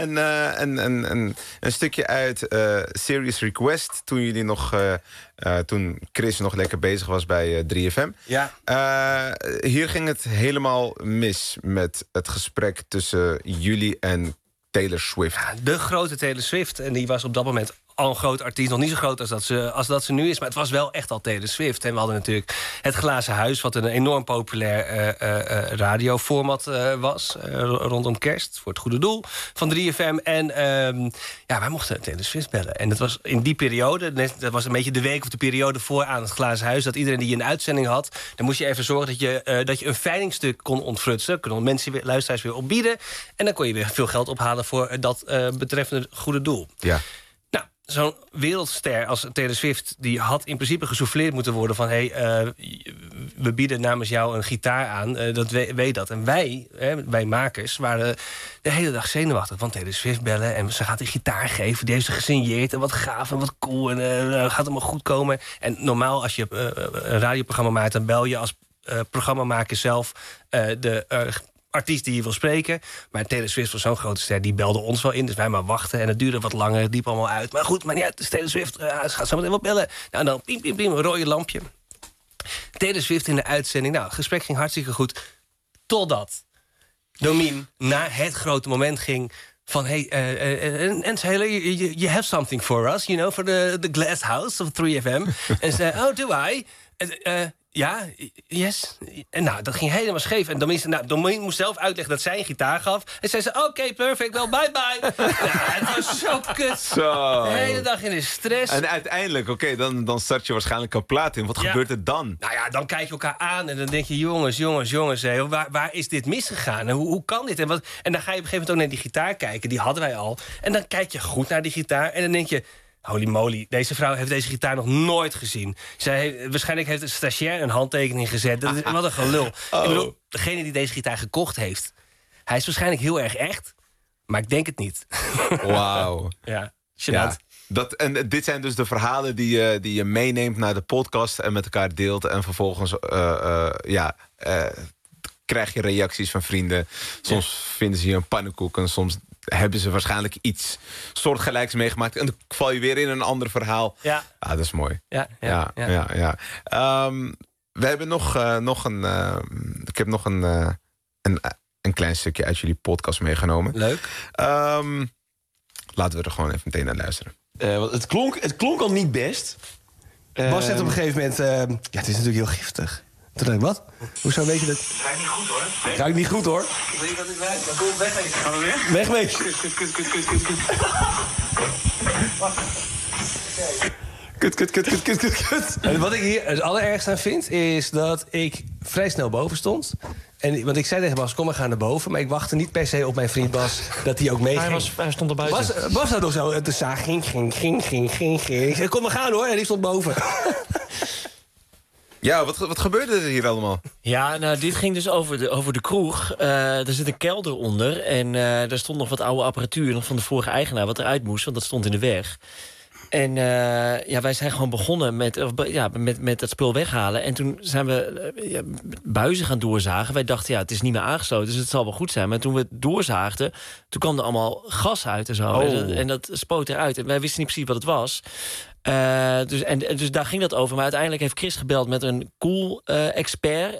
een stukje uit Serious Request. Toen jullie nog... toen Chris nog lekker bezig was bij 3FM. Ja. Hier ging het helemaal mis met het gesprek tussen jullie en Taylor Swift. Ja, de grote Taylor Swift. En die was op dat moment al een groot artiest. Nog niet zo groot als dat ze nu is. Maar het was wel echt al Taylor Swift. En we hadden natuurlijk Het Glazen Huis... wat een enorm populair radioformat was. Rondom kerst. Voor het goede doel. Van 3FM. En wij mochten Taylor Swift bellen. En dat was in die periode... dat was een beetje de week of de periode voor aan Het Glazen Huis... dat iedereen die een uitzending had... dan moest je even zorgen dat je een veilingstuk kon ontfrutsen. Konden mensen, luisteraars weer opbieden. En dan kon je weer veel geld ophalen... voor dat betreffende goede doel. Ja. Zo'n wereldster als Taylor Swift... die had in principe gesouffleerd moeten worden van... we bieden namens jou een gitaar aan, dat weet dat. En wij makers, waren de hele dag zenuwachtig... van Taylor Swift bellen en ze gaat die gitaar geven. Die heeft ze gesigneerd en wat gaaf en wat cool. En gaat allemaal goed komen. En normaal als je een radioprogramma maakt... dan bel je als programmamaker zelf de... artiest die je wil spreken. Maar Taylor Swift was zo'n grote ster, die belde ons wel in. Dus wij maar wachten. En het duurde wat langer, het liep allemaal uit. Maar goed, maar ja, Taylor Swift, ze gaat zo meteen wel bellen. Nou, dan piem, piem, piem, een rode lampje. Taylor Swift in de uitzending. Nou, het gesprek ging hartstikke goed. Totdat Domien naar het grote moment ging... van, en Taylor, you have something for us, for the glass house of 3FM. En zei, oh, do I? Ja, yes. En nou, dat ging helemaal scheef. En Domien moest zelf uitleggen dat zij een gitaar gaf. En zei ze, oké, perfect, wel, bye-bye. Het was zo kut. Zo. De hele dag in de stress. En uiteindelijk, dan start je waarschijnlijk een plaat in. Wat gebeurt er dan? Nou ja, dan kijk je elkaar aan en dan denk je... jongens, hé, waar is dit misgegaan? En hoe kan dit? En dan ga je op een gegeven moment ook naar die gitaar kijken. Die hadden wij al. En dan kijk je goed naar die gitaar. En dan denk je... Holy moly, deze vrouw heeft deze gitaar nog nooit gezien. Waarschijnlijk heeft een stagiair een handtekening gezet. Wat een gelul. Oh. Ik bedoel, degene die deze gitaar gekocht heeft... hij is waarschijnlijk heel erg echt, maar ik denk het niet. Wauw. Ja, gênant. Ja. En dit zijn dus de verhalen die je meeneemt naar de podcast... en met elkaar deelt. En vervolgens krijg je reacties van vrienden. Soms vinden ze je een pannenkoek en soms... hebben ze waarschijnlijk iets soortgelijks meegemaakt. En dan val je weer in een ander verhaal. Ja. Ah, dat is mooi. Ja. We hebben nog een... ik heb nog een klein stukje uit jullie podcast meegenomen. Leuk. Laten we er gewoon even meteen naar luisteren. Want het klonk al niet best. Bas zegt op een gegeven moment... het is natuurlijk heel giftig. Toen dacht ik, wat? Hoezo weet je dat? Het ruikt niet goed, hoor. Ruikt niet goed, hoor. Ik weet niet wat het ruikt, maar kom, weg. Gaan we weer? Weg mee. Kut. En wat ik hier het allerergste aan vind... is dat ik vrij snel boven stond. Want ik zei tegen Bas, kom, we gaan naar boven. Maar ik wachtte niet per se op mijn vriend Bas dat hij ook meeging. Hij stond er buiten. Bas had nog zo de zaag. Ging. Ik zei, kom, we gaan, hoor. En die stond boven. Ja, wat gebeurde er hier allemaal? Ja, nou, dit ging dus over de kroeg. Er zit een kelder onder en daar stond nog wat oude apparatuur... nog van de vorige eigenaar, wat eruit moest, want dat stond in de weg. En wij zijn gewoon begonnen met dat spul weghalen. En toen zijn we buizen gaan doorzagen. Wij dachten, het is niet meer aangesloten, dus het zal wel goed zijn. Maar toen we het doorzaagden, toen kwam er allemaal gas uit en zo. Oh. En dat spoot eruit. En wij wisten niet precies wat het was. Dus daar ging dat over. Maar uiteindelijk heeft Chris gebeld met een koel-expert.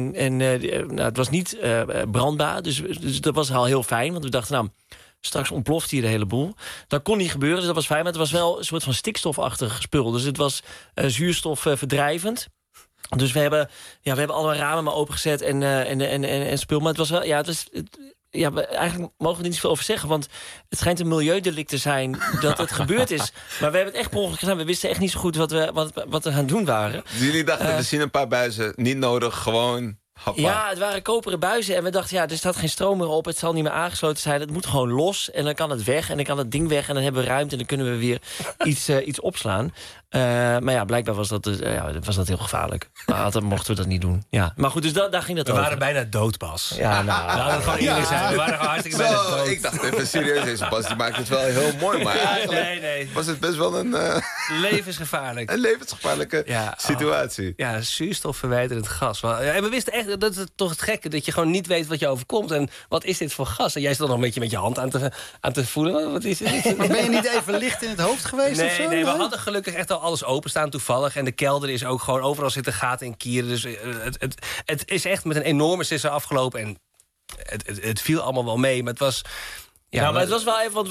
Het was niet brandbaar. Dus dat was al heel fijn. Want we dachten, nou, straks ontploft hier de hele boel. Dat kon niet gebeuren, dus dat was fijn. Maar het was wel een soort van stikstofachtig spul. Dus het was zuurstofverdrijvend. Dus we hebben alle ramen maar opengezet en spul. Maar het was wel... eigenlijk mogen we er niet zoveel over zeggen... want het schijnt een milieudelict te zijn dat het gebeurd is. Maar we hebben het echt per ongeluk gedaan. We wisten echt niet zo goed wat we aan het doen waren. Jullie dachten, we zien een paar buizen, niet nodig, gewoon... Hoppa. Ja, het waren koperen buizen en we dachten, er staat geen stroom meer op... het zal niet meer aangesloten zijn, het moet gewoon los... en dan kan het weg en dan kan het ding weg... en dan hebben we ruimte en dan kunnen we weer iets opslaan. Maar blijkbaar was dat heel gevaarlijk. Dan mochten we dat niet doen. Ja. Maar goed, dus daar ging dat over. We waren bijna dood, Bas. Ja, laten we gewoon eerlijk zijn. We waren gewoon hartstikke bijna dood. Ik dacht even serieus, deze Bas die maakt het wel heel mooi... maar eigenlijk Nee. was het best wel een levensgevaarlijk. een levensgevaarlijke situatie. Ja, zuurstofverwijderend gas. En we wisten echt, dat is toch het gekke... dat je gewoon niet weet wat je overkomt. En wat is dit voor gas? En jij stond nog een beetje met je hand aan te voelen. Wat is dit? Maar ben je niet even licht in het hoofd geweest of zo? Nee, we hadden gelukkig echt al alles openstaan toevallig. En de kelder is ook gewoon... overal zitten gaten en kieren. Dus het is echt met een enorme sisser afgelopen. En het viel allemaal wel mee. Maar het was... Ja, maar het was wel even, want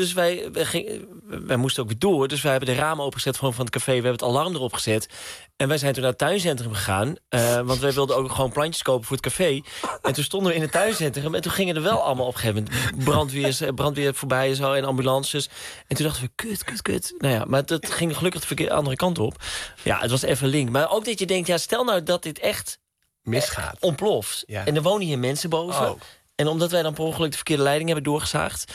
wij moesten ook weer door. Dus wij hebben de ramen opengezet van het café. We hebben het alarm erop gezet. En wij zijn toen naar het tuincentrum gegaan. Want wij wilden ook gewoon plantjes kopen voor het café. En toen stonden we in het tuincentrum. En toen gingen er wel allemaal op een gegeven moment brandweer voorbij en zo. En ambulances. En toen dachten we, kut. Nou ja, maar dat ging gelukkig de andere kant op. Ja, het was even link. Maar ook dat je denkt, stel nou dat dit echt misgaat. Ontploft. Ja. En er wonen hier mensen boven. Oh. En omdat wij dan per ongeluk de verkeerde leiding hebben doorgezaagd...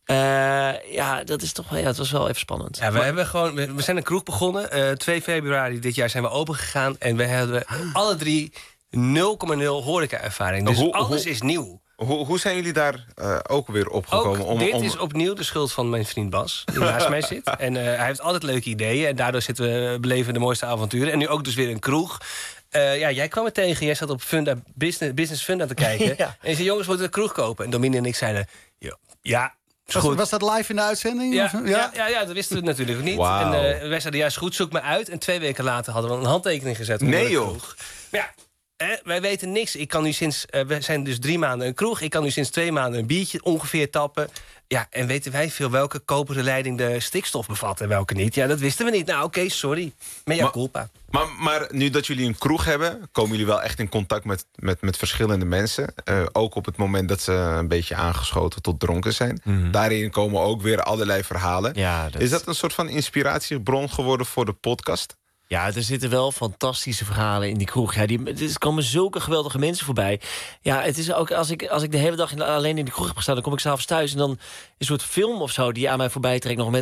dat is toch wel... het was wel even spannend. Ja, we zijn een kroeg begonnen. 2 februari dit jaar zijn we open gegaan. En we hebben alle 3 0,0 horeca-ervaring. Dus alles is nieuw. Hoe zijn jullie daar ook weer opgekomen? Dit is opnieuw de schuld van mijn vriend Bas, die naast mij zit. En hij heeft altijd leuke ideeën. En daardoor beleven de mooiste avonturen. En nu ook dus weer een kroeg. Jij kwam er tegen. Jij zat op Business Funda te kijken. Ja. En je zei, jongens, moeten we een kroeg kopen? En Domine en ik zeiden, ja... Was dat live in de uitzending? Ja, dat wisten we natuurlijk niet. Wow. En wij zeiden juist goed, zoek me uit. En 2 weken later hadden we een handtekening gezet. Nee, joh. Maar wij weten niks. Ik kan nu we zijn dus 3 maanden een kroeg. Ik kan nu sinds 2 maanden een biertje ongeveer tappen. Ja, en weten wij veel welke koperen leiding de stikstof bevat en welke niet? Ja, dat wisten we niet. Nou, oké, sorry. Mea culpa. Maar nu dat jullie een kroeg hebben, komen jullie wel echt in contact met verschillende mensen. Ook op het moment dat ze een beetje aangeschoten tot dronken zijn. Daarin komen ook weer allerlei verhalen. Ja, Is dat een soort van inspiratiebron geworden voor de podcast? Ja, er zitten wel fantastische verhalen in die kroeg. Ja, er komen zulke geweldige mensen voorbij. Ja, het is ook als ik de hele dag alleen in de kroeg heb gestaan, dan kom ik 's avonds thuis en dan een soort film of zo die aan mij voorbij trekt nog met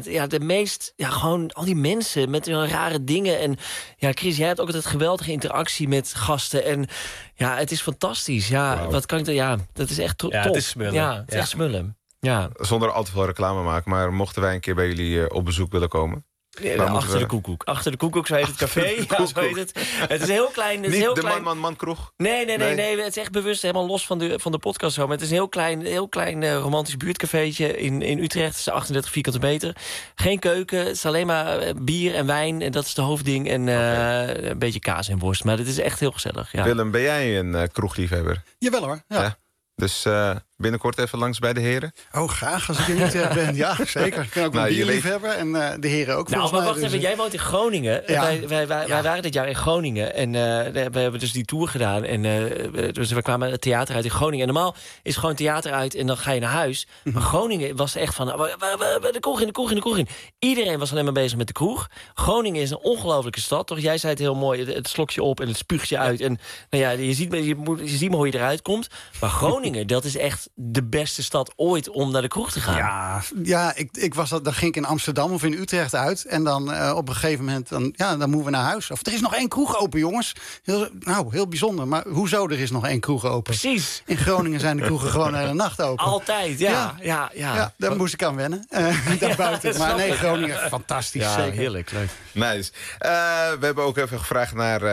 gewoon al die mensen met hun rare dingen. En ja, Chris, jij hebt ook altijd geweldige interactie met gasten en ja, het is fantastisch. Ja, Wow. Wat kan ik er? Ja, dat is echt top. Het is smullen. Ja, het is echt smullen. Ja. Zonder al te veel reclame maken, maar mochten wij een keer bij jullie op bezoek willen komen? Achter de koekoek. Achter de koekoek, zo heet het café. Ja, zo heet het. Het is heel klein. Het is heel de klein. man kroeg? Nee. Het is echt bewust helemaal los van de podcast zo. Maar het is een heel klein romantisch buurtcafeetje in Utrecht. Het is 38 vierkante meter. Geen keuken. Het is alleen maar bier en wijn. En dat is de hoofdding. En een beetje kaas en worst. Maar het is echt heel gezellig. Ja. Willem, ben jij een kroegliefhebber? Jawel hoor, ja. Dus binnenkort even langs bij de heren? Oh, graag als ik er niet ben. Ja, zeker. Ik ben ook een bierliefhebber en de heren ook volgens mij. Maar wacht even, jij woont in Groningen. Ja. Wij waren dit jaar in Groningen. En we hebben dus die tour gedaan. En dus we kwamen het theater uit in Groningen. En normaal is gewoon theater uit en dan ga je naar huis. Maar Groningen was echt van, de kroeg in. Iedereen was alleen maar bezig met de kroeg. Groningen is een ongelofelijke stad, toch? Jij zei het heel mooi, het slokje op en het spuugt je uit. En nou ja, je ziet maar hoe je eruit komt. Maar Groningen, dat is echt de beste stad ooit om naar de kroeg te gaan. Ja, dan ging ik in Amsterdam of in Utrecht uit. En dan op een gegeven moment, dan moeten we naar huis. Of er is nog 1 kroeg open, jongens. Heel bijzonder. Maar hoezo er is nog 1 kroeg open? Precies. In Groningen zijn de kroegen gewoon de hele nacht open. Altijd, ja. Daar moest ik aan wennen. Daarbuiten. Maar nee, Groningen, fantastisch. Ja, zeker. heerlijk, leuk. Nice. We hebben ook even gevraagd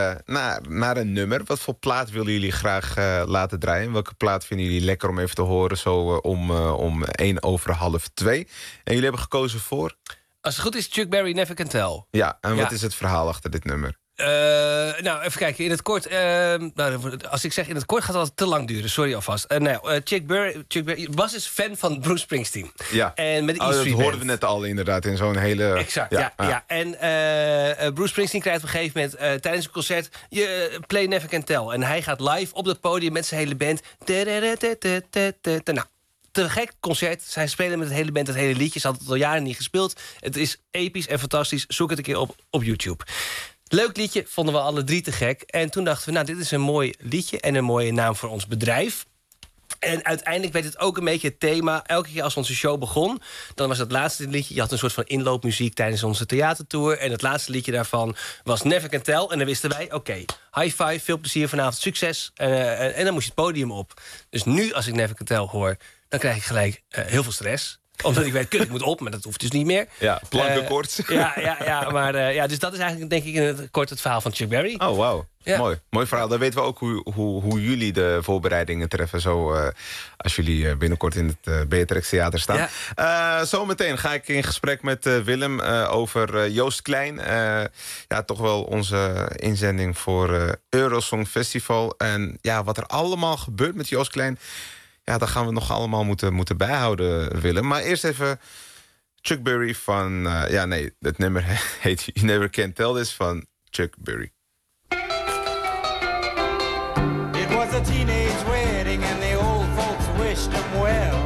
naar een nummer. Wat voor plaat willen jullie graag laten draaien? Welke plaat vinden jullie lekker om even te horen zo om 1:50? En jullie hebben gekozen voor? Als het goed is, Chuck Berry, Never Can Tell. Ja, en wat is het verhaal achter dit nummer? Even kijken, in het kort. Als ik zeg in het kort gaat het altijd te lang duren. Sorry alvast. Chuck Berry was dus fan van Bruce Springsteen. Ja, en met de dat hoorden we net al inderdaad in zo'n hele... Exact, ja. En Bruce Springsteen krijgt op een gegeven moment tijdens een concert Play Never Can Tell. En hij gaat live op dat podium met zijn hele band. Nou, te gek concert. Zij spelen met het hele band het hele liedje. Ze hadden het al jaren niet gespeeld. Het is episch en fantastisch. Zoek het een keer op YouTube. Leuk liedje, vonden we alle 3 te gek. En toen dachten we, nou, dit is een mooi liedje en een mooie naam voor ons bedrijf. En uiteindelijk werd het ook een beetje het thema. Elke keer als onze show begon, dan was het laatste liedje. Je had een soort van inloopmuziek tijdens onze theatertour. En het laatste liedje daarvan was Never Can Tell. En dan wisten wij, oké, high five, veel plezier vanavond, succes. En dan moest je het podium op. Dus nu, als ik Never Can Tell hoor, dan krijg ik gelijk heel veel stress. Omdat ik weet, ik moet op, maar dat hoeft dus niet meer. Ja, plankenkort. Dus dat is eigenlijk, denk ik, in het kort het verhaal van Chuck Berry. Oh, wauw. Ja. Mooi verhaal. Dan weten we ook hoe jullie de voorbereidingen treffen. Zo, als jullie binnenkort in het Beatrix Theater staan. Ja. Zometeen ga ik in gesprek met Willem over Joost Klein. Toch wel onze inzending voor Eurosong Festival. En ja, wat er allemaal gebeurt met Joost Klein... Ja, dat gaan we nog allemaal moeten bijhouden, Willem. Maar eerst even Chuck Berry van... het nummer heet You Never Can Tell This van Chuck Berry. It was a teenage wedding and the old folks wished him well.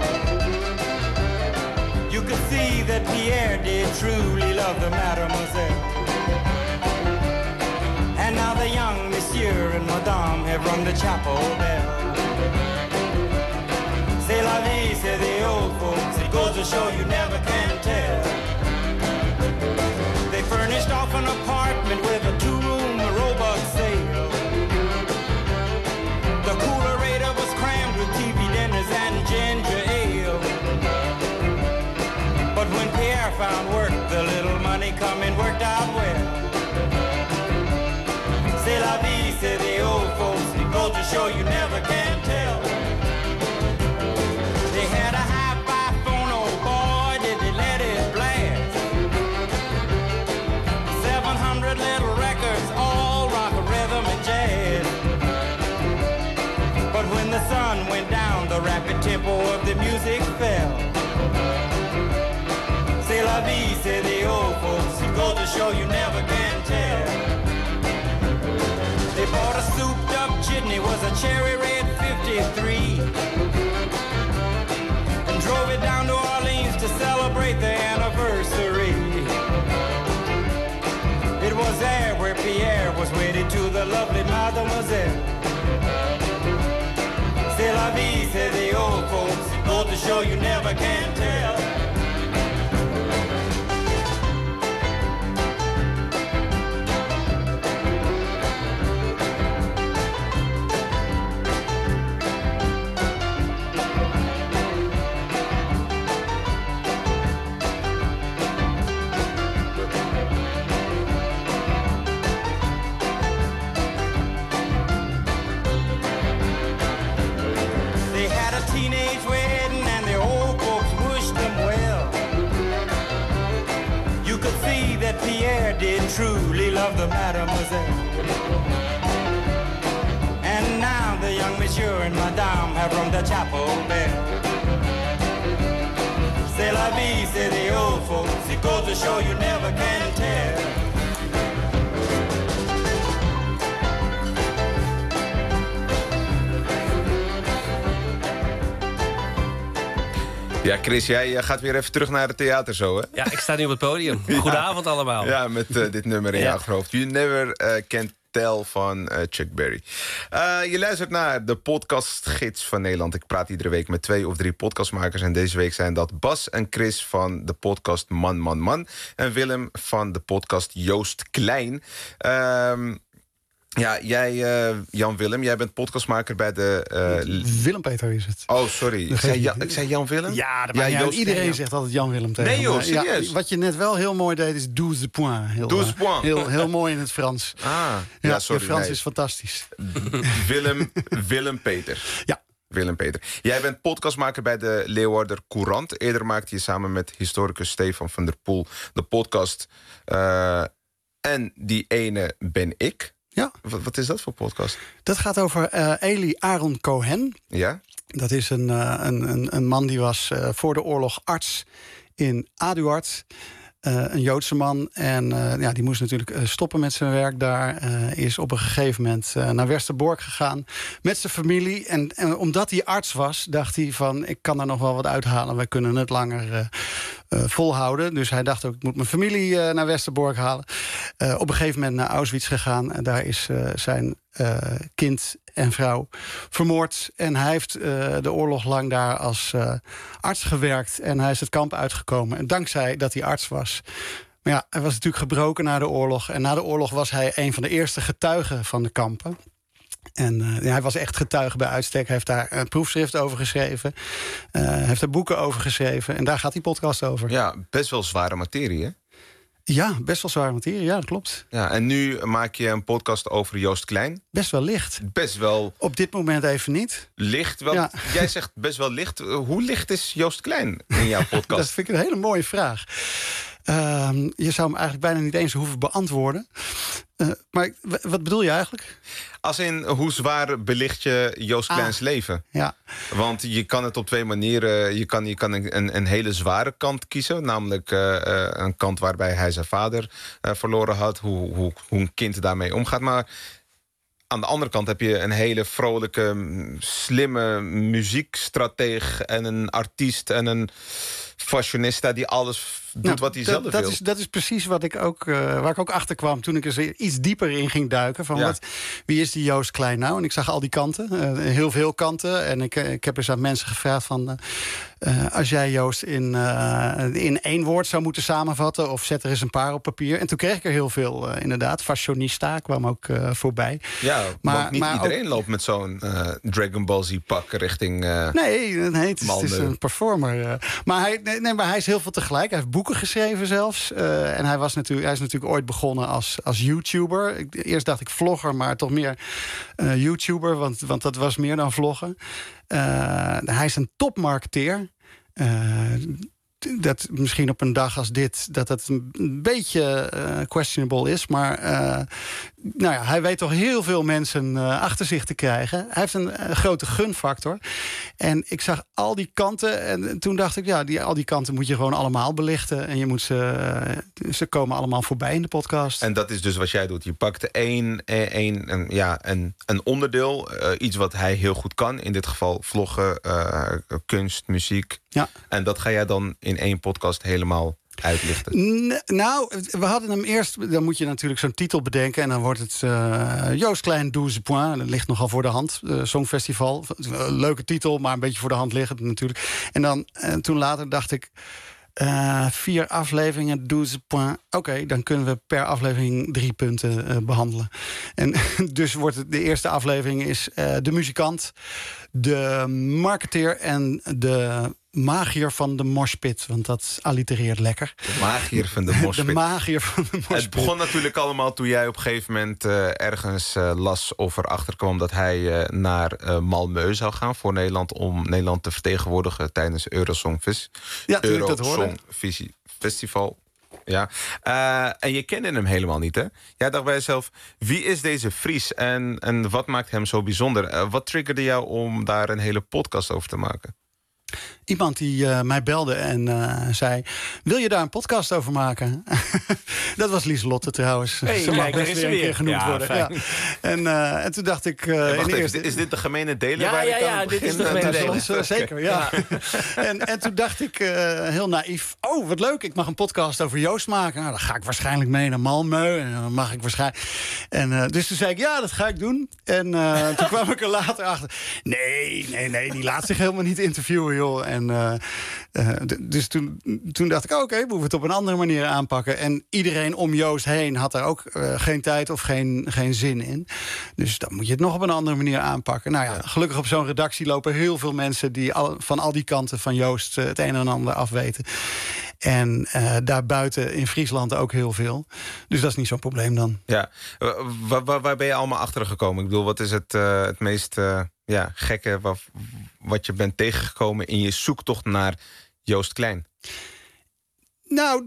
You could see that Pierre did truly love the mademoiselle. And now the young monsieur and madame have rung the chapel bell. C'est la vie, say the old folks. It goes to show you never can tell. They furnished off an apartment with a 2-room robot sale. The coolerator was crammed with TV dinners and ginger ale. But when Pierre found work, the little money coming worked out well. C'est la vie, say the old folks. It goes to show you never can tell. They had a hi-fi phone, oh boy, did they let it blast. 700 little music fell. C'est la vie, say the old folks. It goes to show you never can tell. They bought a souped up jitney, was a cherry red 53. And drove it down to Orleans to celebrate the anniversary. It was there where Pierre was wedded to the lovely mademoiselle. C'est la vie, say the old folks. It goes to show you never can tell. Teenage wedding and the old folks wished them well. You could see that Pierre did truly love the mademoiselle. And now the young monsieur and madame have rung the chapel bell. C'est la vie, say the old folks. It goes to show you never can tell. Ja, Chris, jij gaat weer even terug naar het theater zo, hè? Ja, ik sta nu op het podium. Goedenavond allemaal. Ja, met dit nummer in je achterhoofd. You Never Can Tell van Chuck Berry. Je luistert naar de podcastgids van Nederland. Ik praat iedere week met 2 of 3 podcastmakers. En deze week zijn dat Bas en Chris van de podcast Man, Man, Man. En Willem van de podcast Joost Klein. Ja, jij, Jan-Willem, jij bent podcastmaker bij de... Willem-Peter is het. Oh, sorry. Ik zei Jan-Willem? Ja, iedereen zegt altijd Jan-Willem tegen. Nee joh, serieus? Ja, wat je net wel heel mooi deed, is 12 points. Heel mooi in het Frans. Ja, sorry. Je Frans is fantastisch. Willem-Peter. Ja. Willem-Peter. Jij bent podcastmaker bij de Leeuwarder Courant. Eerder maakte je samen met historicus Stefan van der Poel de podcast En die ene ben ik. Ja. Wat is dat voor podcast? Dat gaat over Eli Aaron Cohen. Ja. Dat is een man die was voor de oorlog arts in Aduard. Een Joodse man. En die moest natuurlijk stoppen met zijn werk daar. Is op een gegeven moment naar Westerbork gegaan met zijn familie. En omdat hij arts was, dacht hij van... ik kan daar nog wel wat uithalen. We kunnen het langer volhouden. Dus hij dacht ook, ik moet mijn familie naar Westerbork halen. Op een gegeven moment naar Auschwitz gegaan. En daar is zijn kind en vrouw vermoord. En hij heeft de oorlog lang daar als arts gewerkt. En hij is het kamp uitgekomen. En dankzij dat hij arts was. Maar ja, hij was natuurlijk gebroken na de oorlog. En na de oorlog was hij een van de eerste getuigen van de kampen. En hij was echt getuige bij uitstek. Hij heeft daar een proefschrift over geschreven. Heeft er boeken over geschreven. En daar gaat die podcast over. Ja, best wel zware materie, hè? Ja, best wel zware materie. Ja, dat klopt. Ja, en nu maak je een podcast over Joost Klein. Best wel licht. Best wel... Op dit moment even niet. Licht? Wel, ja. Jij zegt best wel licht. Hoe licht is Joost Klein in jouw podcast? Dat vind ik een hele mooie vraag. Je zou hem eigenlijk bijna niet eens hoeven beantwoorden. Maar wat bedoel je eigenlijk? Als in, hoe zwaar belicht je Joost Kleins leven? Ja. Want je kan het op 2 manieren... Je kan een hele zware kant kiezen. Namelijk een kant waarbij hij zijn vader verloren had. Hoe een kind daarmee omgaat. Maar aan de andere kant heb je een hele vrolijke, slimme muziekstrateeg... en een artiest en een fashionista die alles doet wat hij zelf wil. Dat is precies wat ik ook, waar ik ook achter kwam toen ik er iets dieper in ging duiken. Van wie is die Joost Klein nou? En ik zag al die kanten, heel veel kanten. En ik heb eens aan mensen gevraagd van... als jij Joost in 1 woord zou moeten samenvatten... of zet er eens een paar op papier. En toen kreeg ik er heel veel, inderdaad. Fashionista kwam ook voorbij. Ja, maar niet iedereen loopt met zo'n Dragon Ball Z pak richting... Nee, het is een performer. Maar hij is heel veel tegelijk. Hij heeft boeken geschreven zelfs. En hij is natuurlijk ooit begonnen als YouTuber. Eerst dacht ik vlogger, maar toch meer YouTuber. Want dat was meer dan vloggen. Hij is een topmarketeer. Dat misschien op een dag als dit... dat het een beetje questionable is. Maar nou ja, hij weet toch heel veel mensen achter zich te krijgen. Hij heeft een grote gunfactor. En ik zag al die kanten. En toen dacht ik, al die kanten moet je gewoon allemaal belichten. En je moet ze komen allemaal voorbij in de podcast. En dat is dus wat jij doet. Je pakt een onderdeel. Iets wat hij heel goed kan. In dit geval vloggen, kunst, muziek. Ja. En dat ga jij dan in 1 podcast helemaal uitlichten. We hadden hem eerst. Dan moet je natuurlijk zo'n titel bedenken. En dan wordt het Joost Klein 12 points. Dat ligt nogal voor de hand. Songfestival. Leuke titel, maar een beetje voor de hand liggend natuurlijk. En toen later dacht ik, 4 afleveringen, 12 points. Oké, dan kunnen we per aflevering 3 punten behandelen. En dus wordt het, de eerste aflevering is de muzikant, de marketeer en de magier van de moshpit. Want dat allitereert lekker. De magier van de moshpit. De magier van de moshpit. Het begon natuurlijk allemaal toen jij op een gegeven moment ergens las of erachter kwam dat hij naar Malmö zou gaan voor Nederland om Nederland te vertegenwoordigen tijdens Eurosong Festival. Ja. En je kende hem helemaal niet, hè? Jij dacht bij jezelf, wie is deze Fries en wat maakt hem zo bijzonder? Wat triggerde jou om daar een hele podcast over te maken? Iemand die mij belde en zei, wil je daar een podcast over maken? Dat was Lieselotte trouwens. Hey, ze mag best weer een keer genoemd worden. Ja. En toen dacht ik... Is dit de gemene deler? Ja, dit is de gemene deler. Zeker, ja. En toen dacht ik heel naïef, oh, wat leuk, ik mag een podcast over Joost maken. Nou, dan ga ik waarschijnlijk mee naar Malmö. En dan mag ik waarschijnlijk... Dus toen zei ik, ja, dat ga ik doen. En toen kwam ik er later achter. Nee, die laat zich helemaal niet interviewen, joh. Dus toen dacht ik, oké, we hoeven het op een andere manier aanpakken. En iedereen om Joost heen had daar ook geen tijd of geen zin in. Dus dan moet je het nog op een andere manier aanpakken. Nou ja, gelukkig op zo'n redactie lopen heel veel mensen die van al die kanten van Joost het een en ander afweten. En daarbuiten in Friesland ook heel veel. Dus dat is niet zo'n probleem dan. Ja, waar ben je allemaal achter gekomen? Ik bedoel, wat is het meest gekke wat je bent tegengekomen in je zoektocht naar Joost Klein? Nou,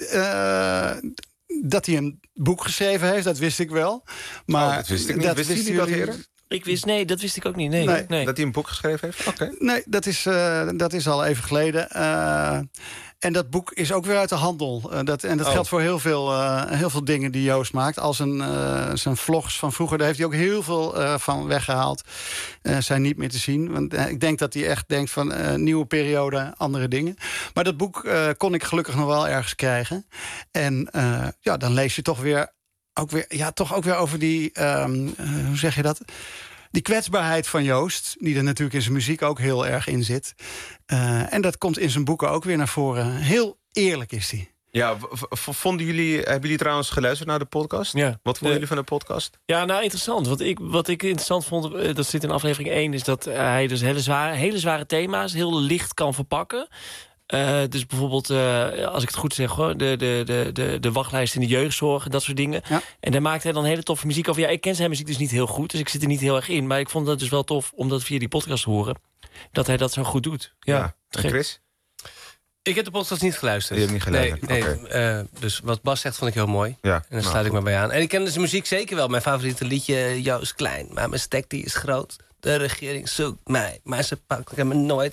dat hij een boek geschreven heeft, dat wist ik wel. Maar dat wist ik niet. Wisten jullie dat, heren? Dat wist ik ook niet. Nee. Dat hij een boek geschreven heeft? Oké. Nee, dat is al even geleden. En dat boek is ook weer uit de handel. Dat geldt voor heel veel dingen die Joost maakt. Als zijn vlogs van vroeger, daar heeft hij ook heel veel van weggehaald. Zijn niet meer te zien. Want ik denk dat hij echt denkt van nieuwe periode, andere dingen. Maar dat boek kon ik gelukkig nog wel ergens krijgen. En dan lees je toch ook weer over die, hoe zeg je dat? Die kwetsbaarheid van Joost, die er natuurlijk in zijn muziek ook heel erg in zit. En dat komt in zijn boeken ook weer naar voren. Heel eerlijk is hij. Ja, hebben jullie trouwens geluisterd naar de podcast? Ja. Wat vonden jullie van de podcast? Ja, nou, interessant. Wat ik interessant vond, dat zit in aflevering 1... is dat hij dus hele zware thema's heel licht kan verpakken. Dus bijvoorbeeld, als ik het goed zeg hoor, de wachtlijst in de jeugdzorg en dat soort dingen. Ja. En daar maakt hij dan hele toffe muziek over. Ja, ik ken zijn muziek dus niet heel goed, dus ik zit er niet heel erg in. Maar ik vond dat dus wel tof om dat via die podcast te horen. Dat hij dat zo goed doet. Ja. Chris? Ik heb de podcast niet geluisterd. Je hebt niet geluisterd? Nee. Okay. Dus wat Bas zegt vond ik heel mooi. Ja, en daar sluit ik me bij aan. En ik ken dus de muziek zeker wel. Mijn favoriete liedje, Joost Klein. Maar mijn stek die is groot. De regering zoekt mij, maar ze pakken me nooit.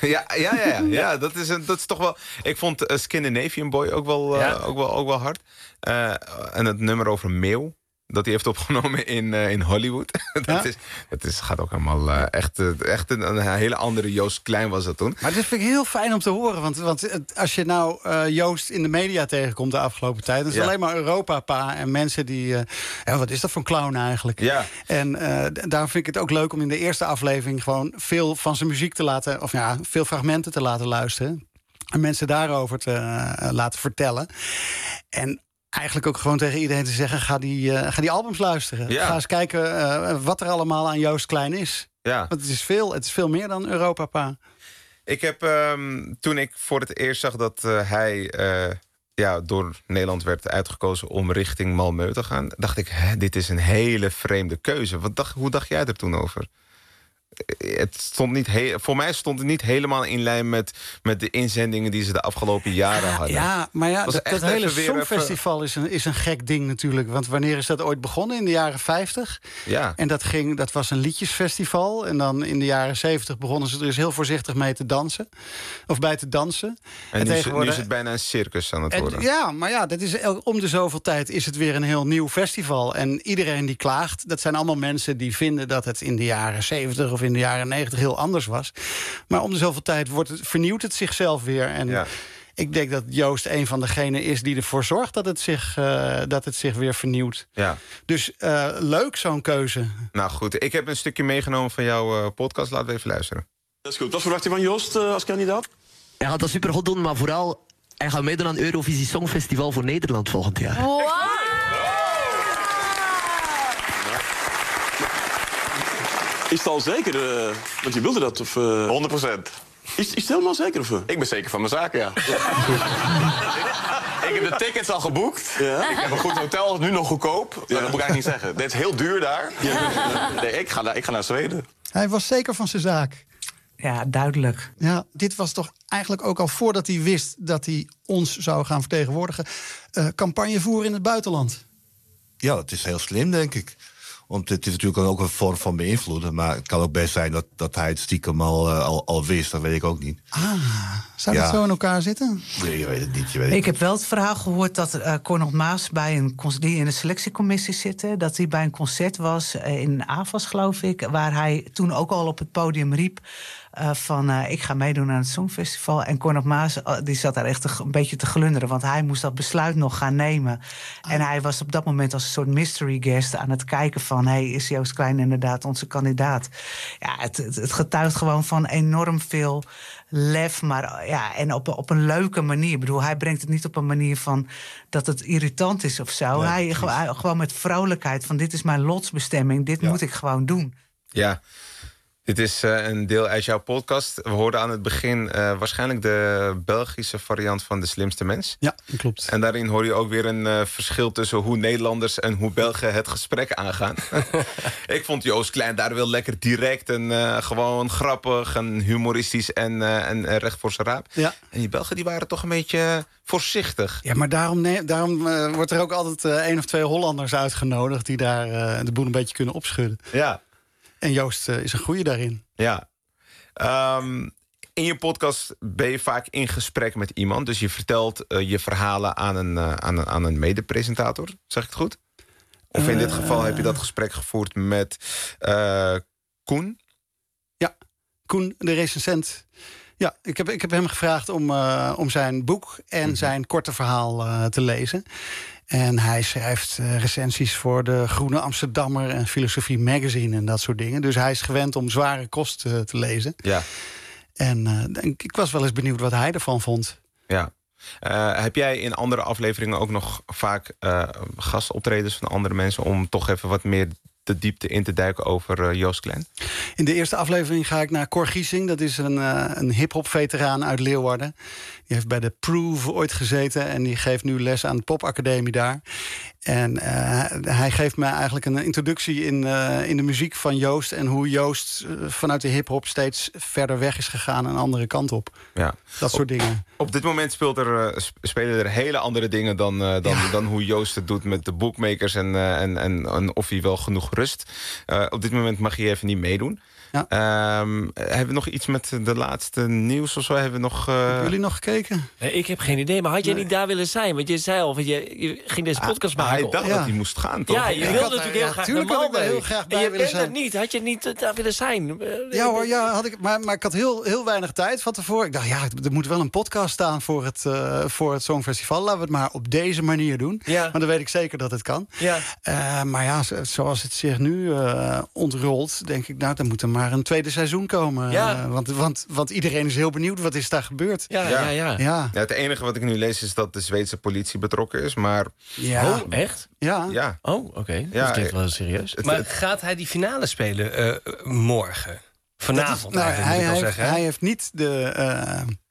Ja, dat is toch wel... Ik vond Scandinavian Boy ook wel hard. En het nummer over Meeuw, dat hij heeft opgenomen in Hollywood. Dat gaat ook helemaal echt een hele andere Joost Klein was dat toen. Maar dit vind ik heel fijn om te horen. Want als je nou Joost in de media tegenkomt de afgelopen tijd... dan is het alleen maar Europa-pa en mensen die... wat is dat voor een clown eigenlijk? Ja. En daarom vind ik het ook leuk om in de eerste aflevering... gewoon veel van zijn muziek te laten... of veel fragmenten te laten luisteren. En mensen daarover te laten vertellen. En... eigenlijk ook gewoon tegen iedereen te zeggen... ga die albums luisteren. Ja. Ga eens kijken wat er allemaal aan Joost Klein is. Ja. Want het is veel meer dan Europa-pa. Ik heb, toen ik voor het eerst zag dat hij door Nederland werd uitgekozen... om richting Malmö te gaan, dacht ik... dit is een hele vreemde keuze. Hoe dacht jij er toen over? het stond niet voor mij stond het niet helemaal in lijn met de inzendingen die ze de afgelopen jaren hadden. Ja, maar ja, dat hele Songfestival is een gek ding natuurlijk. Want wanneer is dat ooit begonnen? In de jaren 50. Ja. En dat was een liedjesfestival. En dan in de jaren 70 begonnen ze er dus heel voorzichtig mee te dansen. Of bij te dansen. En nu is het bijna een circus aan het worden. Ja, maar ja, dat is om de zoveel tijd is het weer een heel nieuw festival. En iedereen die klaagt, dat zijn allemaal mensen die vinden dat het in de jaren 70 of in de jaren 90 heel anders was. Maar om de zoveel tijd vernieuwt het zichzelf weer. En ik denk dat Joost een van degenen is die ervoor zorgt dat het zich weer vernieuwt. Ja. Dus leuk, zo'n keuze. Nou goed, ik heb een stukje meegenomen van jouw podcast. Laten we even luisteren. Dat is goed. Wat verwacht je van Joost als kandidaat? Hij gaat dat supergoed doen, maar vooral hij gaat meedoen aan het Eurovisie Songfestival voor Nederland volgend jaar. Wow. Is het al zeker? Want je wilde dat, of... 100%. Is het helemaal zeker? Of? Ik ben zeker van mijn zaken, ja. Ik heb de tickets al geboekt. Ja? Ik heb een goed hotel, nu nog goedkoop. Dat moet ik eigenlijk niet zeggen. Dit is heel duur daar. Nee, ik ga naar Zweden. Hij was zeker van zijn zaak. Ja, duidelijk. Ja, dit was toch eigenlijk ook al voordat hij wist dat hij ons zou gaan vertegenwoordigen, campagne voeren in het buitenland. Ja, dat is heel slim, denk ik. Want het is natuurlijk ook een vorm van beïnvloeden. Maar het kan ook best zijn dat hij het stiekem al wist. Dat weet ik ook niet. Zou dat zo in elkaar zitten? Nee, je weet het niet. Ik heb wel het verhaal gehoord dat Cornel Maas die in de selectiecommissie zitten, dat hij bij een concert was in AFAS, geloof ik, waar hij toen ook al op het podium riep van ik ga meedoen aan het Songfestival. En Cornel Maas die zat daar echt een beetje te glunderen, want hij moest dat besluit nog gaan nemen. En hij was op dat moment als een soort mystery guest aan het kijken van, is Joost Klein inderdaad onze kandidaat? Ja, het getuigt gewoon van enorm veel lef, maar en op een leuke manier. Ik bedoel, hij brengt het niet op een manier van dat het irritant is of zo. Nee, hij gewoon met vrolijkheid van dit is mijn lotsbestemming, dit moet ik gewoon doen. Ja. Dit is een deel uit jouw podcast. We hoorden aan het begin waarschijnlijk de Belgische variant van De Slimste Mens. Ja, dat klopt. En daarin hoor je ook weer een verschil tussen hoe Nederlanders en hoe Belgen het gesprek aangaan. Ik vond Joost Klein daar wel lekker direct en gewoon grappig en humoristisch en recht voor zijn raap. Ja. En die Belgen die waren toch een beetje voorzichtig. Ja, maar daarom wordt er ook altijd 1 of 2 Hollanders uitgenodigd die daar de boel een beetje kunnen opschudden. Ja. En Joost is een goeie daarin. Ja. In je podcast ben je vaak in gesprek met iemand. Dus je vertelt je verhalen aan een medepresentator. Zeg ik het goed? Of in dit geval heb je dat gesprek gevoerd met Koen? Ja, Koen, de recensent. Ja, ik heb hem gevraagd om zijn boek en zijn korte verhaal te lezen. En hij schrijft recensies voor de Groene Amsterdammer en Filosofie Magazine en dat soort dingen. Dus hij is gewend om zware kost te lezen. Ja. En ik was wel eens benieuwd wat hij ervan vond. Ja. Heb jij in andere afleveringen ook nog vaak gastoptredens van andere mensen om toch even wat meer de diepte in te duiken over Joost Klein? In de eerste aflevering ga ik naar Cor Giesing. Dat is een hip-hop-veteraan uit Leeuwarden. Die heeft bij de Proof ooit gezeten en die geeft nu les aan de Popacademie daar. En hij geeft mij eigenlijk een introductie in de muziek van Joost en hoe Joost vanuit de hip-hop steeds verder weg is gegaan een andere kant op. Ja. Dat soort dingen. Op dit moment spelen er hele andere dingen dan hoe Joost het doet met de bookmakers en of hij wel genoeg rust. Op dit moment mag je even niet meedoen. Ja. Hebben we nog iets met de laatste nieuws of zo? Hebben jullie nog gekeken? Nee, ik heb geen idee, maar had jij niet daar willen zijn? Want je zei al, je ging deze podcast maken. Hij dacht dat hij moest gaan, toch? Ja, je wilde natuurlijk heel graag naar Malmö. Heel graag bij en je willen bent zijn. er niet. Had je niet daar willen zijn? Ja hoor, had ik, maar ik had heel weinig tijd van tevoren. Ik dacht, er moet wel een podcast staan voor het Songfestival. Laten we het maar op deze manier doen. Ja. Want dan weet ik zeker dat het kan. Ja. Maar ja, zoals het zich nu ontrolt, denk ik, dan moet er maar een tweede seizoen komen. Ja. Want iedereen is heel benieuwd wat is daar gebeurd. Ja. Het enige wat ik nu lees is dat de Zweedse politie betrokken is, maar... Ja. Oh, echt? Ja. Oh, oké. Ja, Dat klinkt wel serieus. Maar gaat hij die finale spelen morgen? Vanavond eigenlijk, moet ik wel zeggen. Hij heeft niet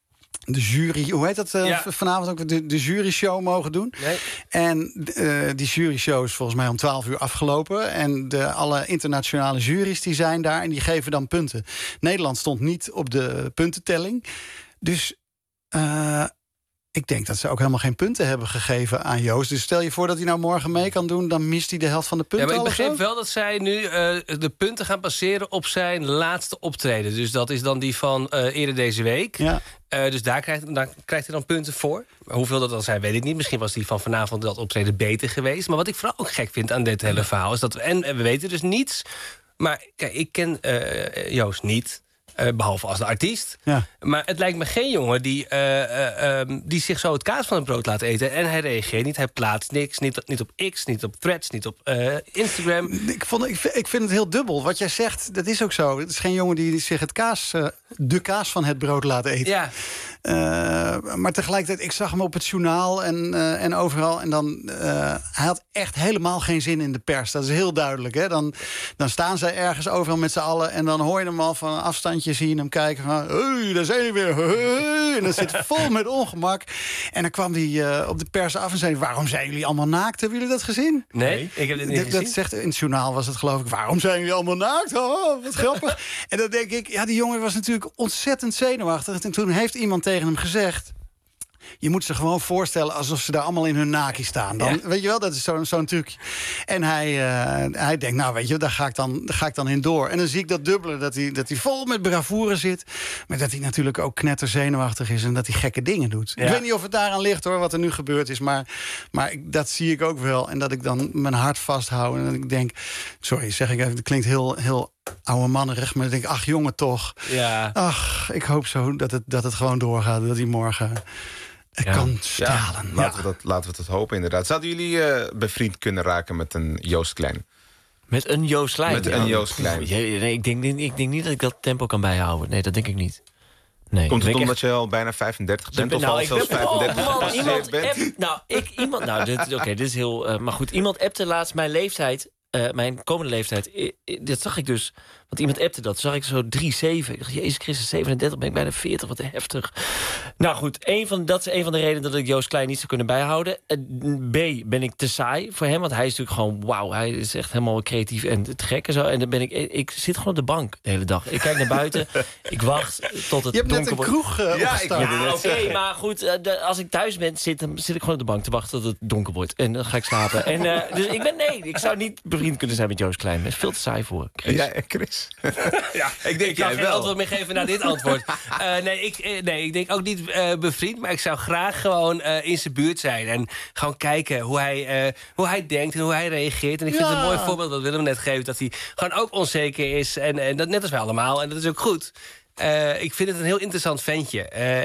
de jury, hoe heet dat vanavond ook, de juryshow mogen doen. Nee. En die juryshow is volgens mij om 12 uur afgelopen. En alle internationale juries die zijn daar en die geven dan punten. Nederland stond niet op de puntentelling. Dus ik denk dat ze ook helemaal geen punten hebben gegeven aan Joost. Dus stel je voor dat hij nou morgen mee kan doen, dan mist hij de helft van de punten. Ja, maar ik al begreep wel dat zij nu de punten gaan passeren op zijn laatste optreden. Dus dat is dan die van eerder deze week. Ja. Dus daar krijgt hij dan punten voor. Hoeveel dat dan zijn, weet ik niet. Misschien was die van vanavond dat optreden beter geweest. Maar wat ik vooral ook gek vind aan dit hele verhaal is dat en we weten dus niets. Maar kijk, ik ken Joost niet. Behalve als de artiest. Ja. Maar het lijkt me geen jongen die zich zo het kaas van het brood laat eten. En hij reageert niet, hij plaatst niks. Niet op X, niet op Threads, niet op Instagram. Ik vind het heel dubbel. Wat jij zegt, dat is ook zo. Het is geen jongen die zich de kaas van het brood laat eten. Ja. Maar tegelijkertijd, ik zag hem op het journaal en overal. En dan, hij had echt helemaal geen zin in de pers. Dat is heel duidelijk. Hè? Dan staan zij ergens overal met z'n allen. En dan hoor je hem al van een afstandje, zie je hem kijken van, hey, daar zijn we weer. Hey. En dat zit vol met ongemak. En dan kwam hij op de pers af en zei, waarom zijn jullie allemaal naakt? Hebben jullie dat gezien? Nee, ik heb dit niet gezien. Dat zegt in het journaal, was het geloof ik, waarom zijn jullie allemaal naakt? Oh, wat grappig. En dan denk ik, ja, die jongen was natuurlijk ontzettend zenuwachtig. En toen heeft iemand tegen hem gezegd, je moet ze gewoon voorstellen alsof ze daar allemaal in hun naki staan. Dan, weet je wel, dat is zo'n trucje. En hij denkt, nou weet je, daar ga ik dan in door. En dan zie ik dat dubbele, dat hij vol met bravoure zit. Maar dat hij natuurlijk ook knetterzenuwachtig is en dat hij gekke dingen doet. Ja. Ik weet niet of het daaraan ligt hoor, wat er nu gebeurd is. Maar dat zie ik ook wel. En dat ik dan mijn hart vasthoud. En dat ik denk, sorry, zeg ik even, het klinkt heel oude mannerig, maar dan denk ik, ach jongen toch. Ja. Ach, ik hoop zo dat het gewoon doorgaat. Dat hij morgen kan stralen. Ja, laten we dat hopen inderdaad. Zouden jullie bevriend kunnen raken met een Joost Klein? Met een Joost Klein? Met een Joost Klein. Nee, ik denk niet dat ik dat tempo kan bijhouden. Nee, dat denk ik niet. Nee, komt het omdat je al bijna 35 bent of al zelfs 35 gepasseerd bent? Dit is heel... maar goed, iemand appte laatst mijn leeftijd... mijn komende leeftijd, dat zag ik dus. Want iemand appte dat, zag ik zo 3,7. Ik dacht, Jezus Christus, 37, ben ik bijna 40, wat heftig. Nou goed, dat is een van de redenen dat ik Joost Klein niet zou kunnen bijhouden. B, ben ik te saai voor hem, want hij is natuurlijk gewoon, wauw, hij is echt helemaal creatief en te gek en zo. En dan ben ik zit gewoon op de bank de hele dag. Ik kijk naar buiten, ik wacht tot het donker wordt. Je hebt net een kroeg opgestart. Oké, maar goed, als ik thuis ben, zit ik gewoon op de bank te wachten tot het donker wordt. En dan ga ik slapen. En, dus ik zou niet bevriend kunnen zijn met Joost Klein. Dat is veel te saai voor Chris. Ja, Chris. Ja, ik kan geen antwoord meer geven naar dit antwoord. Ik denk ook niet bevriend, maar ik zou graag gewoon in zijn buurt zijn. En gewoon kijken hoe hij denkt en hoe hij reageert. En ik vind het een mooi voorbeeld dat Willem net geeft, dat hij gewoon ook onzeker is. En dat net als wij allemaal. En dat is ook goed. Ik vind het een heel interessant ventje.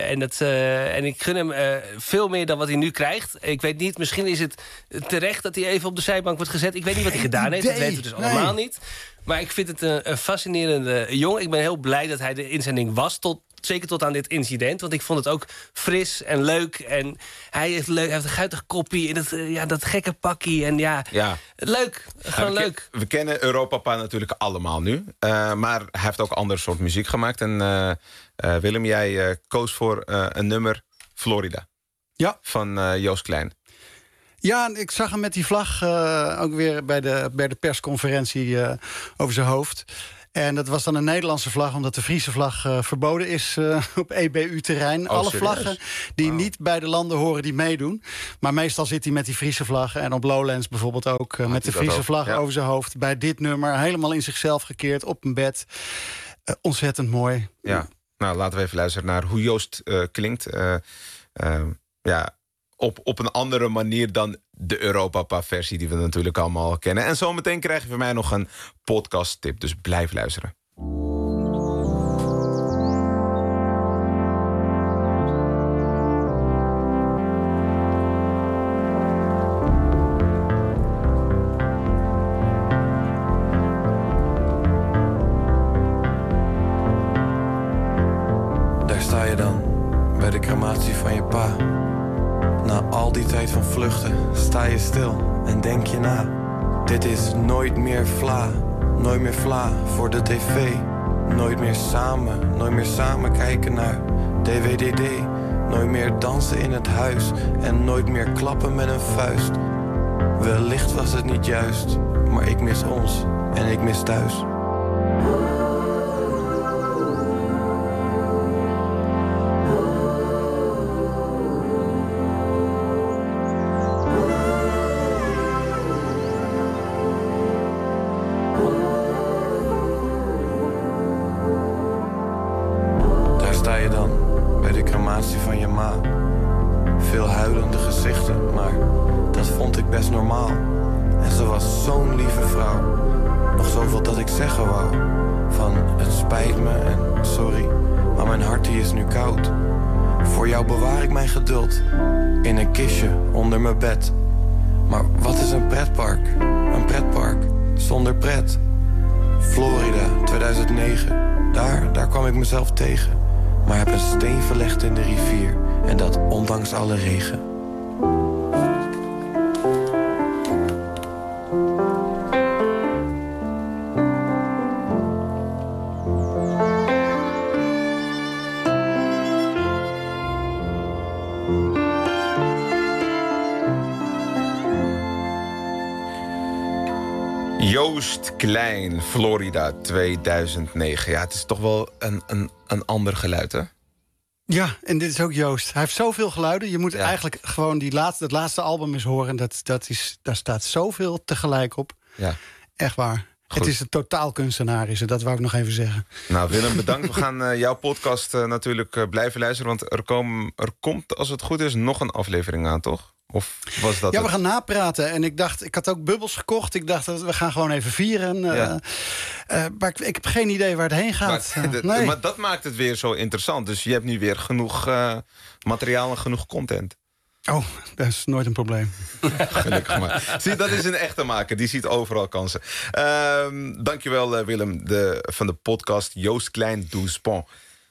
En ik gun hem veel meer dan wat hij nu krijgt. Ik weet niet, misschien is het terecht dat hij even op de zijbank wordt gezet. Ik weet niet wat hij gedaan heeft, dat weten we dus allemaal niet. Maar ik vind het een fascinerende jongen. Ik ben heel blij dat hij de inzending was, zeker tot aan dit incident. Want ik vond het ook fris en leuk. En hij heeft een guitig koppie en dat gekke pakkie. En leuk. Gewoon leuk. We kennen Europapa natuurlijk allemaal nu. Maar hij heeft ook ander soort muziek gemaakt. En Willem, jij koos voor een nummer Florida. Ja. Van Joost Klein. Ja, ik zag hem met die vlag ook weer bij de persconferentie over zijn hoofd. En dat was dan een Nederlandse vlag, omdat de Friese vlag verboden is op EBU-terrein. Alle vlaggen die niet bij de landen horen die meedoen. Maar meestal zit hij met die Friese vlag. En op Lowlands bijvoorbeeld ook met de Friese vlag over zijn hoofd. Bij dit nummer helemaal in zichzelf gekeerd op een bed. Ontzettend mooi. Ja, nou laten we even luisteren naar hoe Joost klinkt. Op een andere manier dan de Europapa-versie die we natuurlijk allemaal kennen. En zometeen krijg je van mij nog een podcast-tip, dus blijf luisteren. Daar sta je dan, bij de crematie van je pa. Na al die tijd van vluchten sta je stil en denk je na. Dit is nooit meer vla voor de tv. Nooit meer samen kijken naar DWDD. Nooit meer dansen in het huis en nooit meer klappen met een vuist. Wellicht was het niet juist, maar ik mis ons en ik mis thuis. Daar sta je dan, bij de crematie van je ma. Veel huilende gezichten, maar dat vond ik best normaal. En ze was zo'n lieve vrouw. Nog zoveel dat ik zeggen wou. Van het spijt me en sorry, maar mijn hart die is nu koud. Voor jou bewaar ik mijn geduld in een kistje onder mijn bed. Maar wat is een pretpark? Een pretpark zonder pret. Florida, 2009. Daar kwam ik mezelf tegen. Maar heb een steen verlegd in de rivier. En dat ondanks alle regen. Joost Klein, Florida, 2009. Ja, het is toch wel een ander geluid, hè? Ja, en dit is ook Joost. Hij heeft zoveel geluiden. Je moet eigenlijk gewoon het laatste album eens horen. Daar staat zoveel tegelijk op. Ja. Echt waar. Goed. Het is een totaal kunstenaar, is het. Dat wou ik nog even zeggen. Nou, Willem, bedankt. We gaan jouw podcast natuurlijk blijven luisteren. Want er komt, als het goed is, nog een aflevering aan, toch? Of was dat we gaan napraten. En ik had ook bubbels gekocht. Ik dacht, we gaan gewoon even vieren. Maar ik heb geen idee waar het heen gaat. Maar dat maakt het weer zo interessant. Dus je hebt nu weer genoeg materiaal en genoeg content. Oh, dat is nooit een probleem. Gelukkig maar. Zie, dat is een echte maker. Die ziet overal kansen. Dankjewel, Willem, van de podcast Joost Klein Doucement.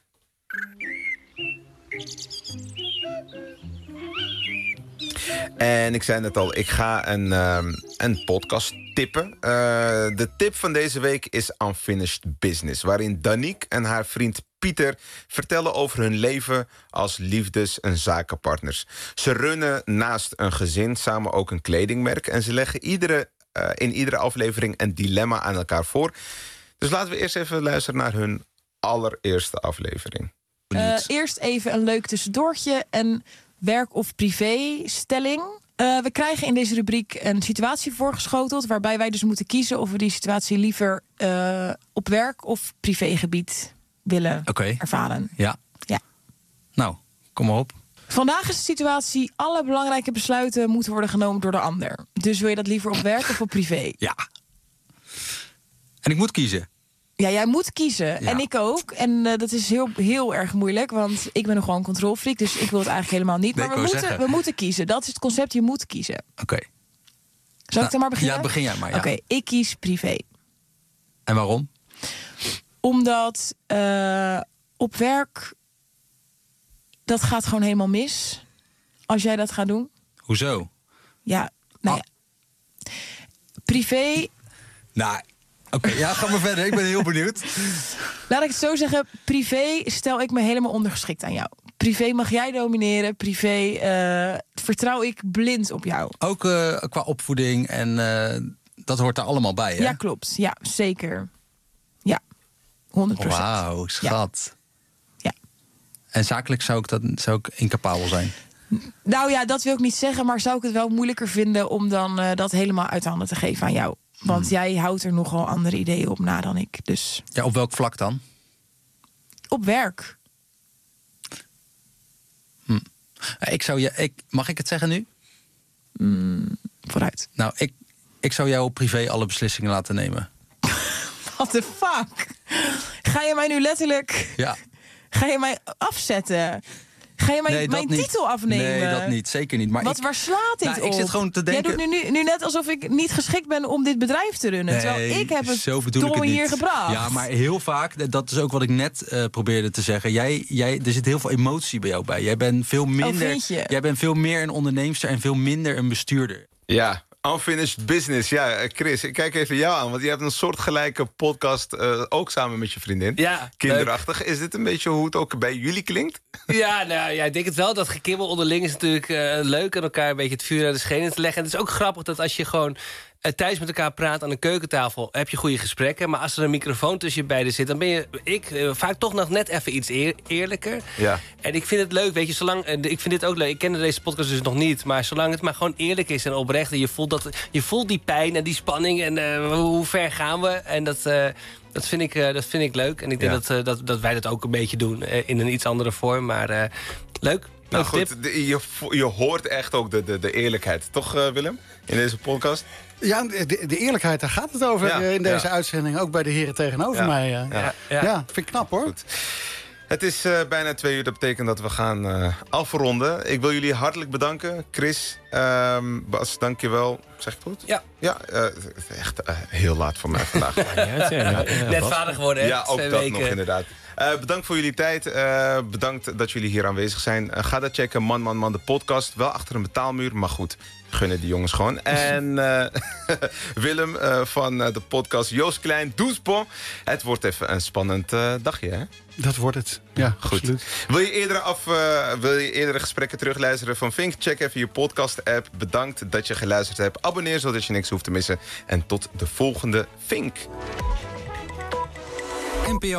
En ik zei net al, ik ga een podcast tippen. De tip van deze week is Unfinished Business, waarin Danique en haar vriend Pieter vertellen over hun leven als liefdes- en zakenpartners. Ze runnen naast een gezin samen ook een kledingmerk en ze leggen in iedere aflevering een dilemma aan elkaar voor. Dus laten we eerst even luisteren naar hun allereerste aflevering. Eerst even een leuk tussendoortje. Een werk- of privé-stelling. We krijgen in deze rubriek een situatie voorgeschoteld, waarbij wij dus moeten kiezen of we die situatie liever op werk- of privégebied willen ervaren. Ja. Nou, kom maar op. Vandaag is de situatie: alle belangrijke besluiten moeten worden genomen door de ander. Dus wil je dat liever op werk of op privé? Ja. En ik moet kiezen. Ja, jij moet kiezen. Ja. En ik ook. En dat is heel, heel erg moeilijk, want ik ben nog gewoon een controlfreak, dus ik wil het eigenlijk helemaal niet. Nee, maar we moeten kiezen. Dat is het concept, je moet kiezen. Oké. Zal ik dan maar beginnen? Ja, begin jij maar. Ja. Oké, ik kies privé. En waarom? Omdat op werk, dat gaat gewoon helemaal mis als jij dat gaat doen. Hoezo? Ja, nou ja. Privé. Nou, oké, ja, ga maar verder. Ik ben heel benieuwd. Laat ik het zo zeggen. Privé stel ik me helemaal ondergeschikt aan jou. Privé mag jij domineren. Privé vertrouw ik blind op jou. Ook qua opvoeding en dat hoort daar allemaal bij, hè? Ja, klopt. Ja, zeker. Ja, 100%. Wauw, schat. Ja. En zakelijk zou ik incapabel zijn? Nou ja, dat wil ik niet zeggen, maar zou ik het wel moeilijker vinden om dan dat helemaal uit handen te geven aan jou. Want jij houdt er nogal andere ideeën op na dan ik. Dus. Ja, op welk vlak dan? Op werk. Mag ik het zeggen nu? Vooruit. Nou, ik zou jou op privé alle beslissingen laten nemen. What the fuck? Ga je mij nu letterlijk... Ja. Ga je mij afzetten? Ga je mijn titel afnemen? Nee, dat niet. Zeker niet. Maar waar slaat dit op? Ik zit gewoon te denken... Jij doet nu net alsof ik niet geschikt ben om dit bedrijf te runnen. Nee, terwijl ik heb het door hier gebracht. Ja, maar heel vaak, dat is ook wat ik net probeerde te zeggen. Er zit heel veel emotie bij jou bij. Jij bent veel minder. Vind je? Jij bent veel meer een onderneemster en veel minder een bestuurder. Ja, Unfinished Business. Ja, Chris, ik kijk even jou aan. Want je hebt een soortgelijke podcast ook samen met je vriendin. Ja, kinderachtig. leuk. Is dit een beetje hoe het ook bij jullie klinkt? Ja, nou ja, ik denk het wel. Dat gekibbel onderling is natuurlijk leuk. En elkaar een beetje het vuur aan de schenen te leggen. En het is ook grappig dat als je gewoon thuis met elkaar praat aan de keukentafel, heb je goede gesprekken. Maar als er een microfoon tussen je beiden zit, dan ben je vaak toch nog net even iets eerlijker. Ja. En ik vind het leuk, weet je, zolang. Ik vind dit ook leuk. Ik kende deze podcast dus nog niet. Maar zolang het maar gewoon eerlijk is en oprecht. En je voelt die pijn en die spanning. En hoe ver gaan we? En dat vind ik leuk. En ik denk dat wij dat ook een beetje doen. In een iets andere vorm. Maar leuk. Nou goed, je hoort echt ook de eerlijkheid. Toch, Willem? In deze podcast? Ja, de eerlijkheid, daar gaat het over in deze uitzending. Ook bij de heren tegenover mij. Ja, vind ik knap, hoor. Goed. Het is bijna 2 uur. Dat betekent dat we gaan afronden. Ik wil jullie hartelijk bedanken. Chris, Bas, dank je wel. Zeg ik het goed? Ja. Ja, echt heel laat voor mij vandaag. Net vader geworden, hè? Ja, ook 2 dat weken. nog inderdaad. Bedankt voor jullie tijd. Bedankt dat jullie hier aanwezig zijn. Ga dat checken, Man, de podcast. Wel achter een betaalmuur, maar goed. Gunnen die jongens gewoon. En Willem van de podcast Joost Klein, Doucebon. Het wordt even een spannend dagje, hè? Dat wordt het, ja, goed. Absoluut. Wil je eerdere gesprekken terugluisteren van Fink? Check even je podcast-app. Bedankt dat je geluisterd hebt. Abonneer zodat je niks hoeft te missen. En tot de volgende Fink.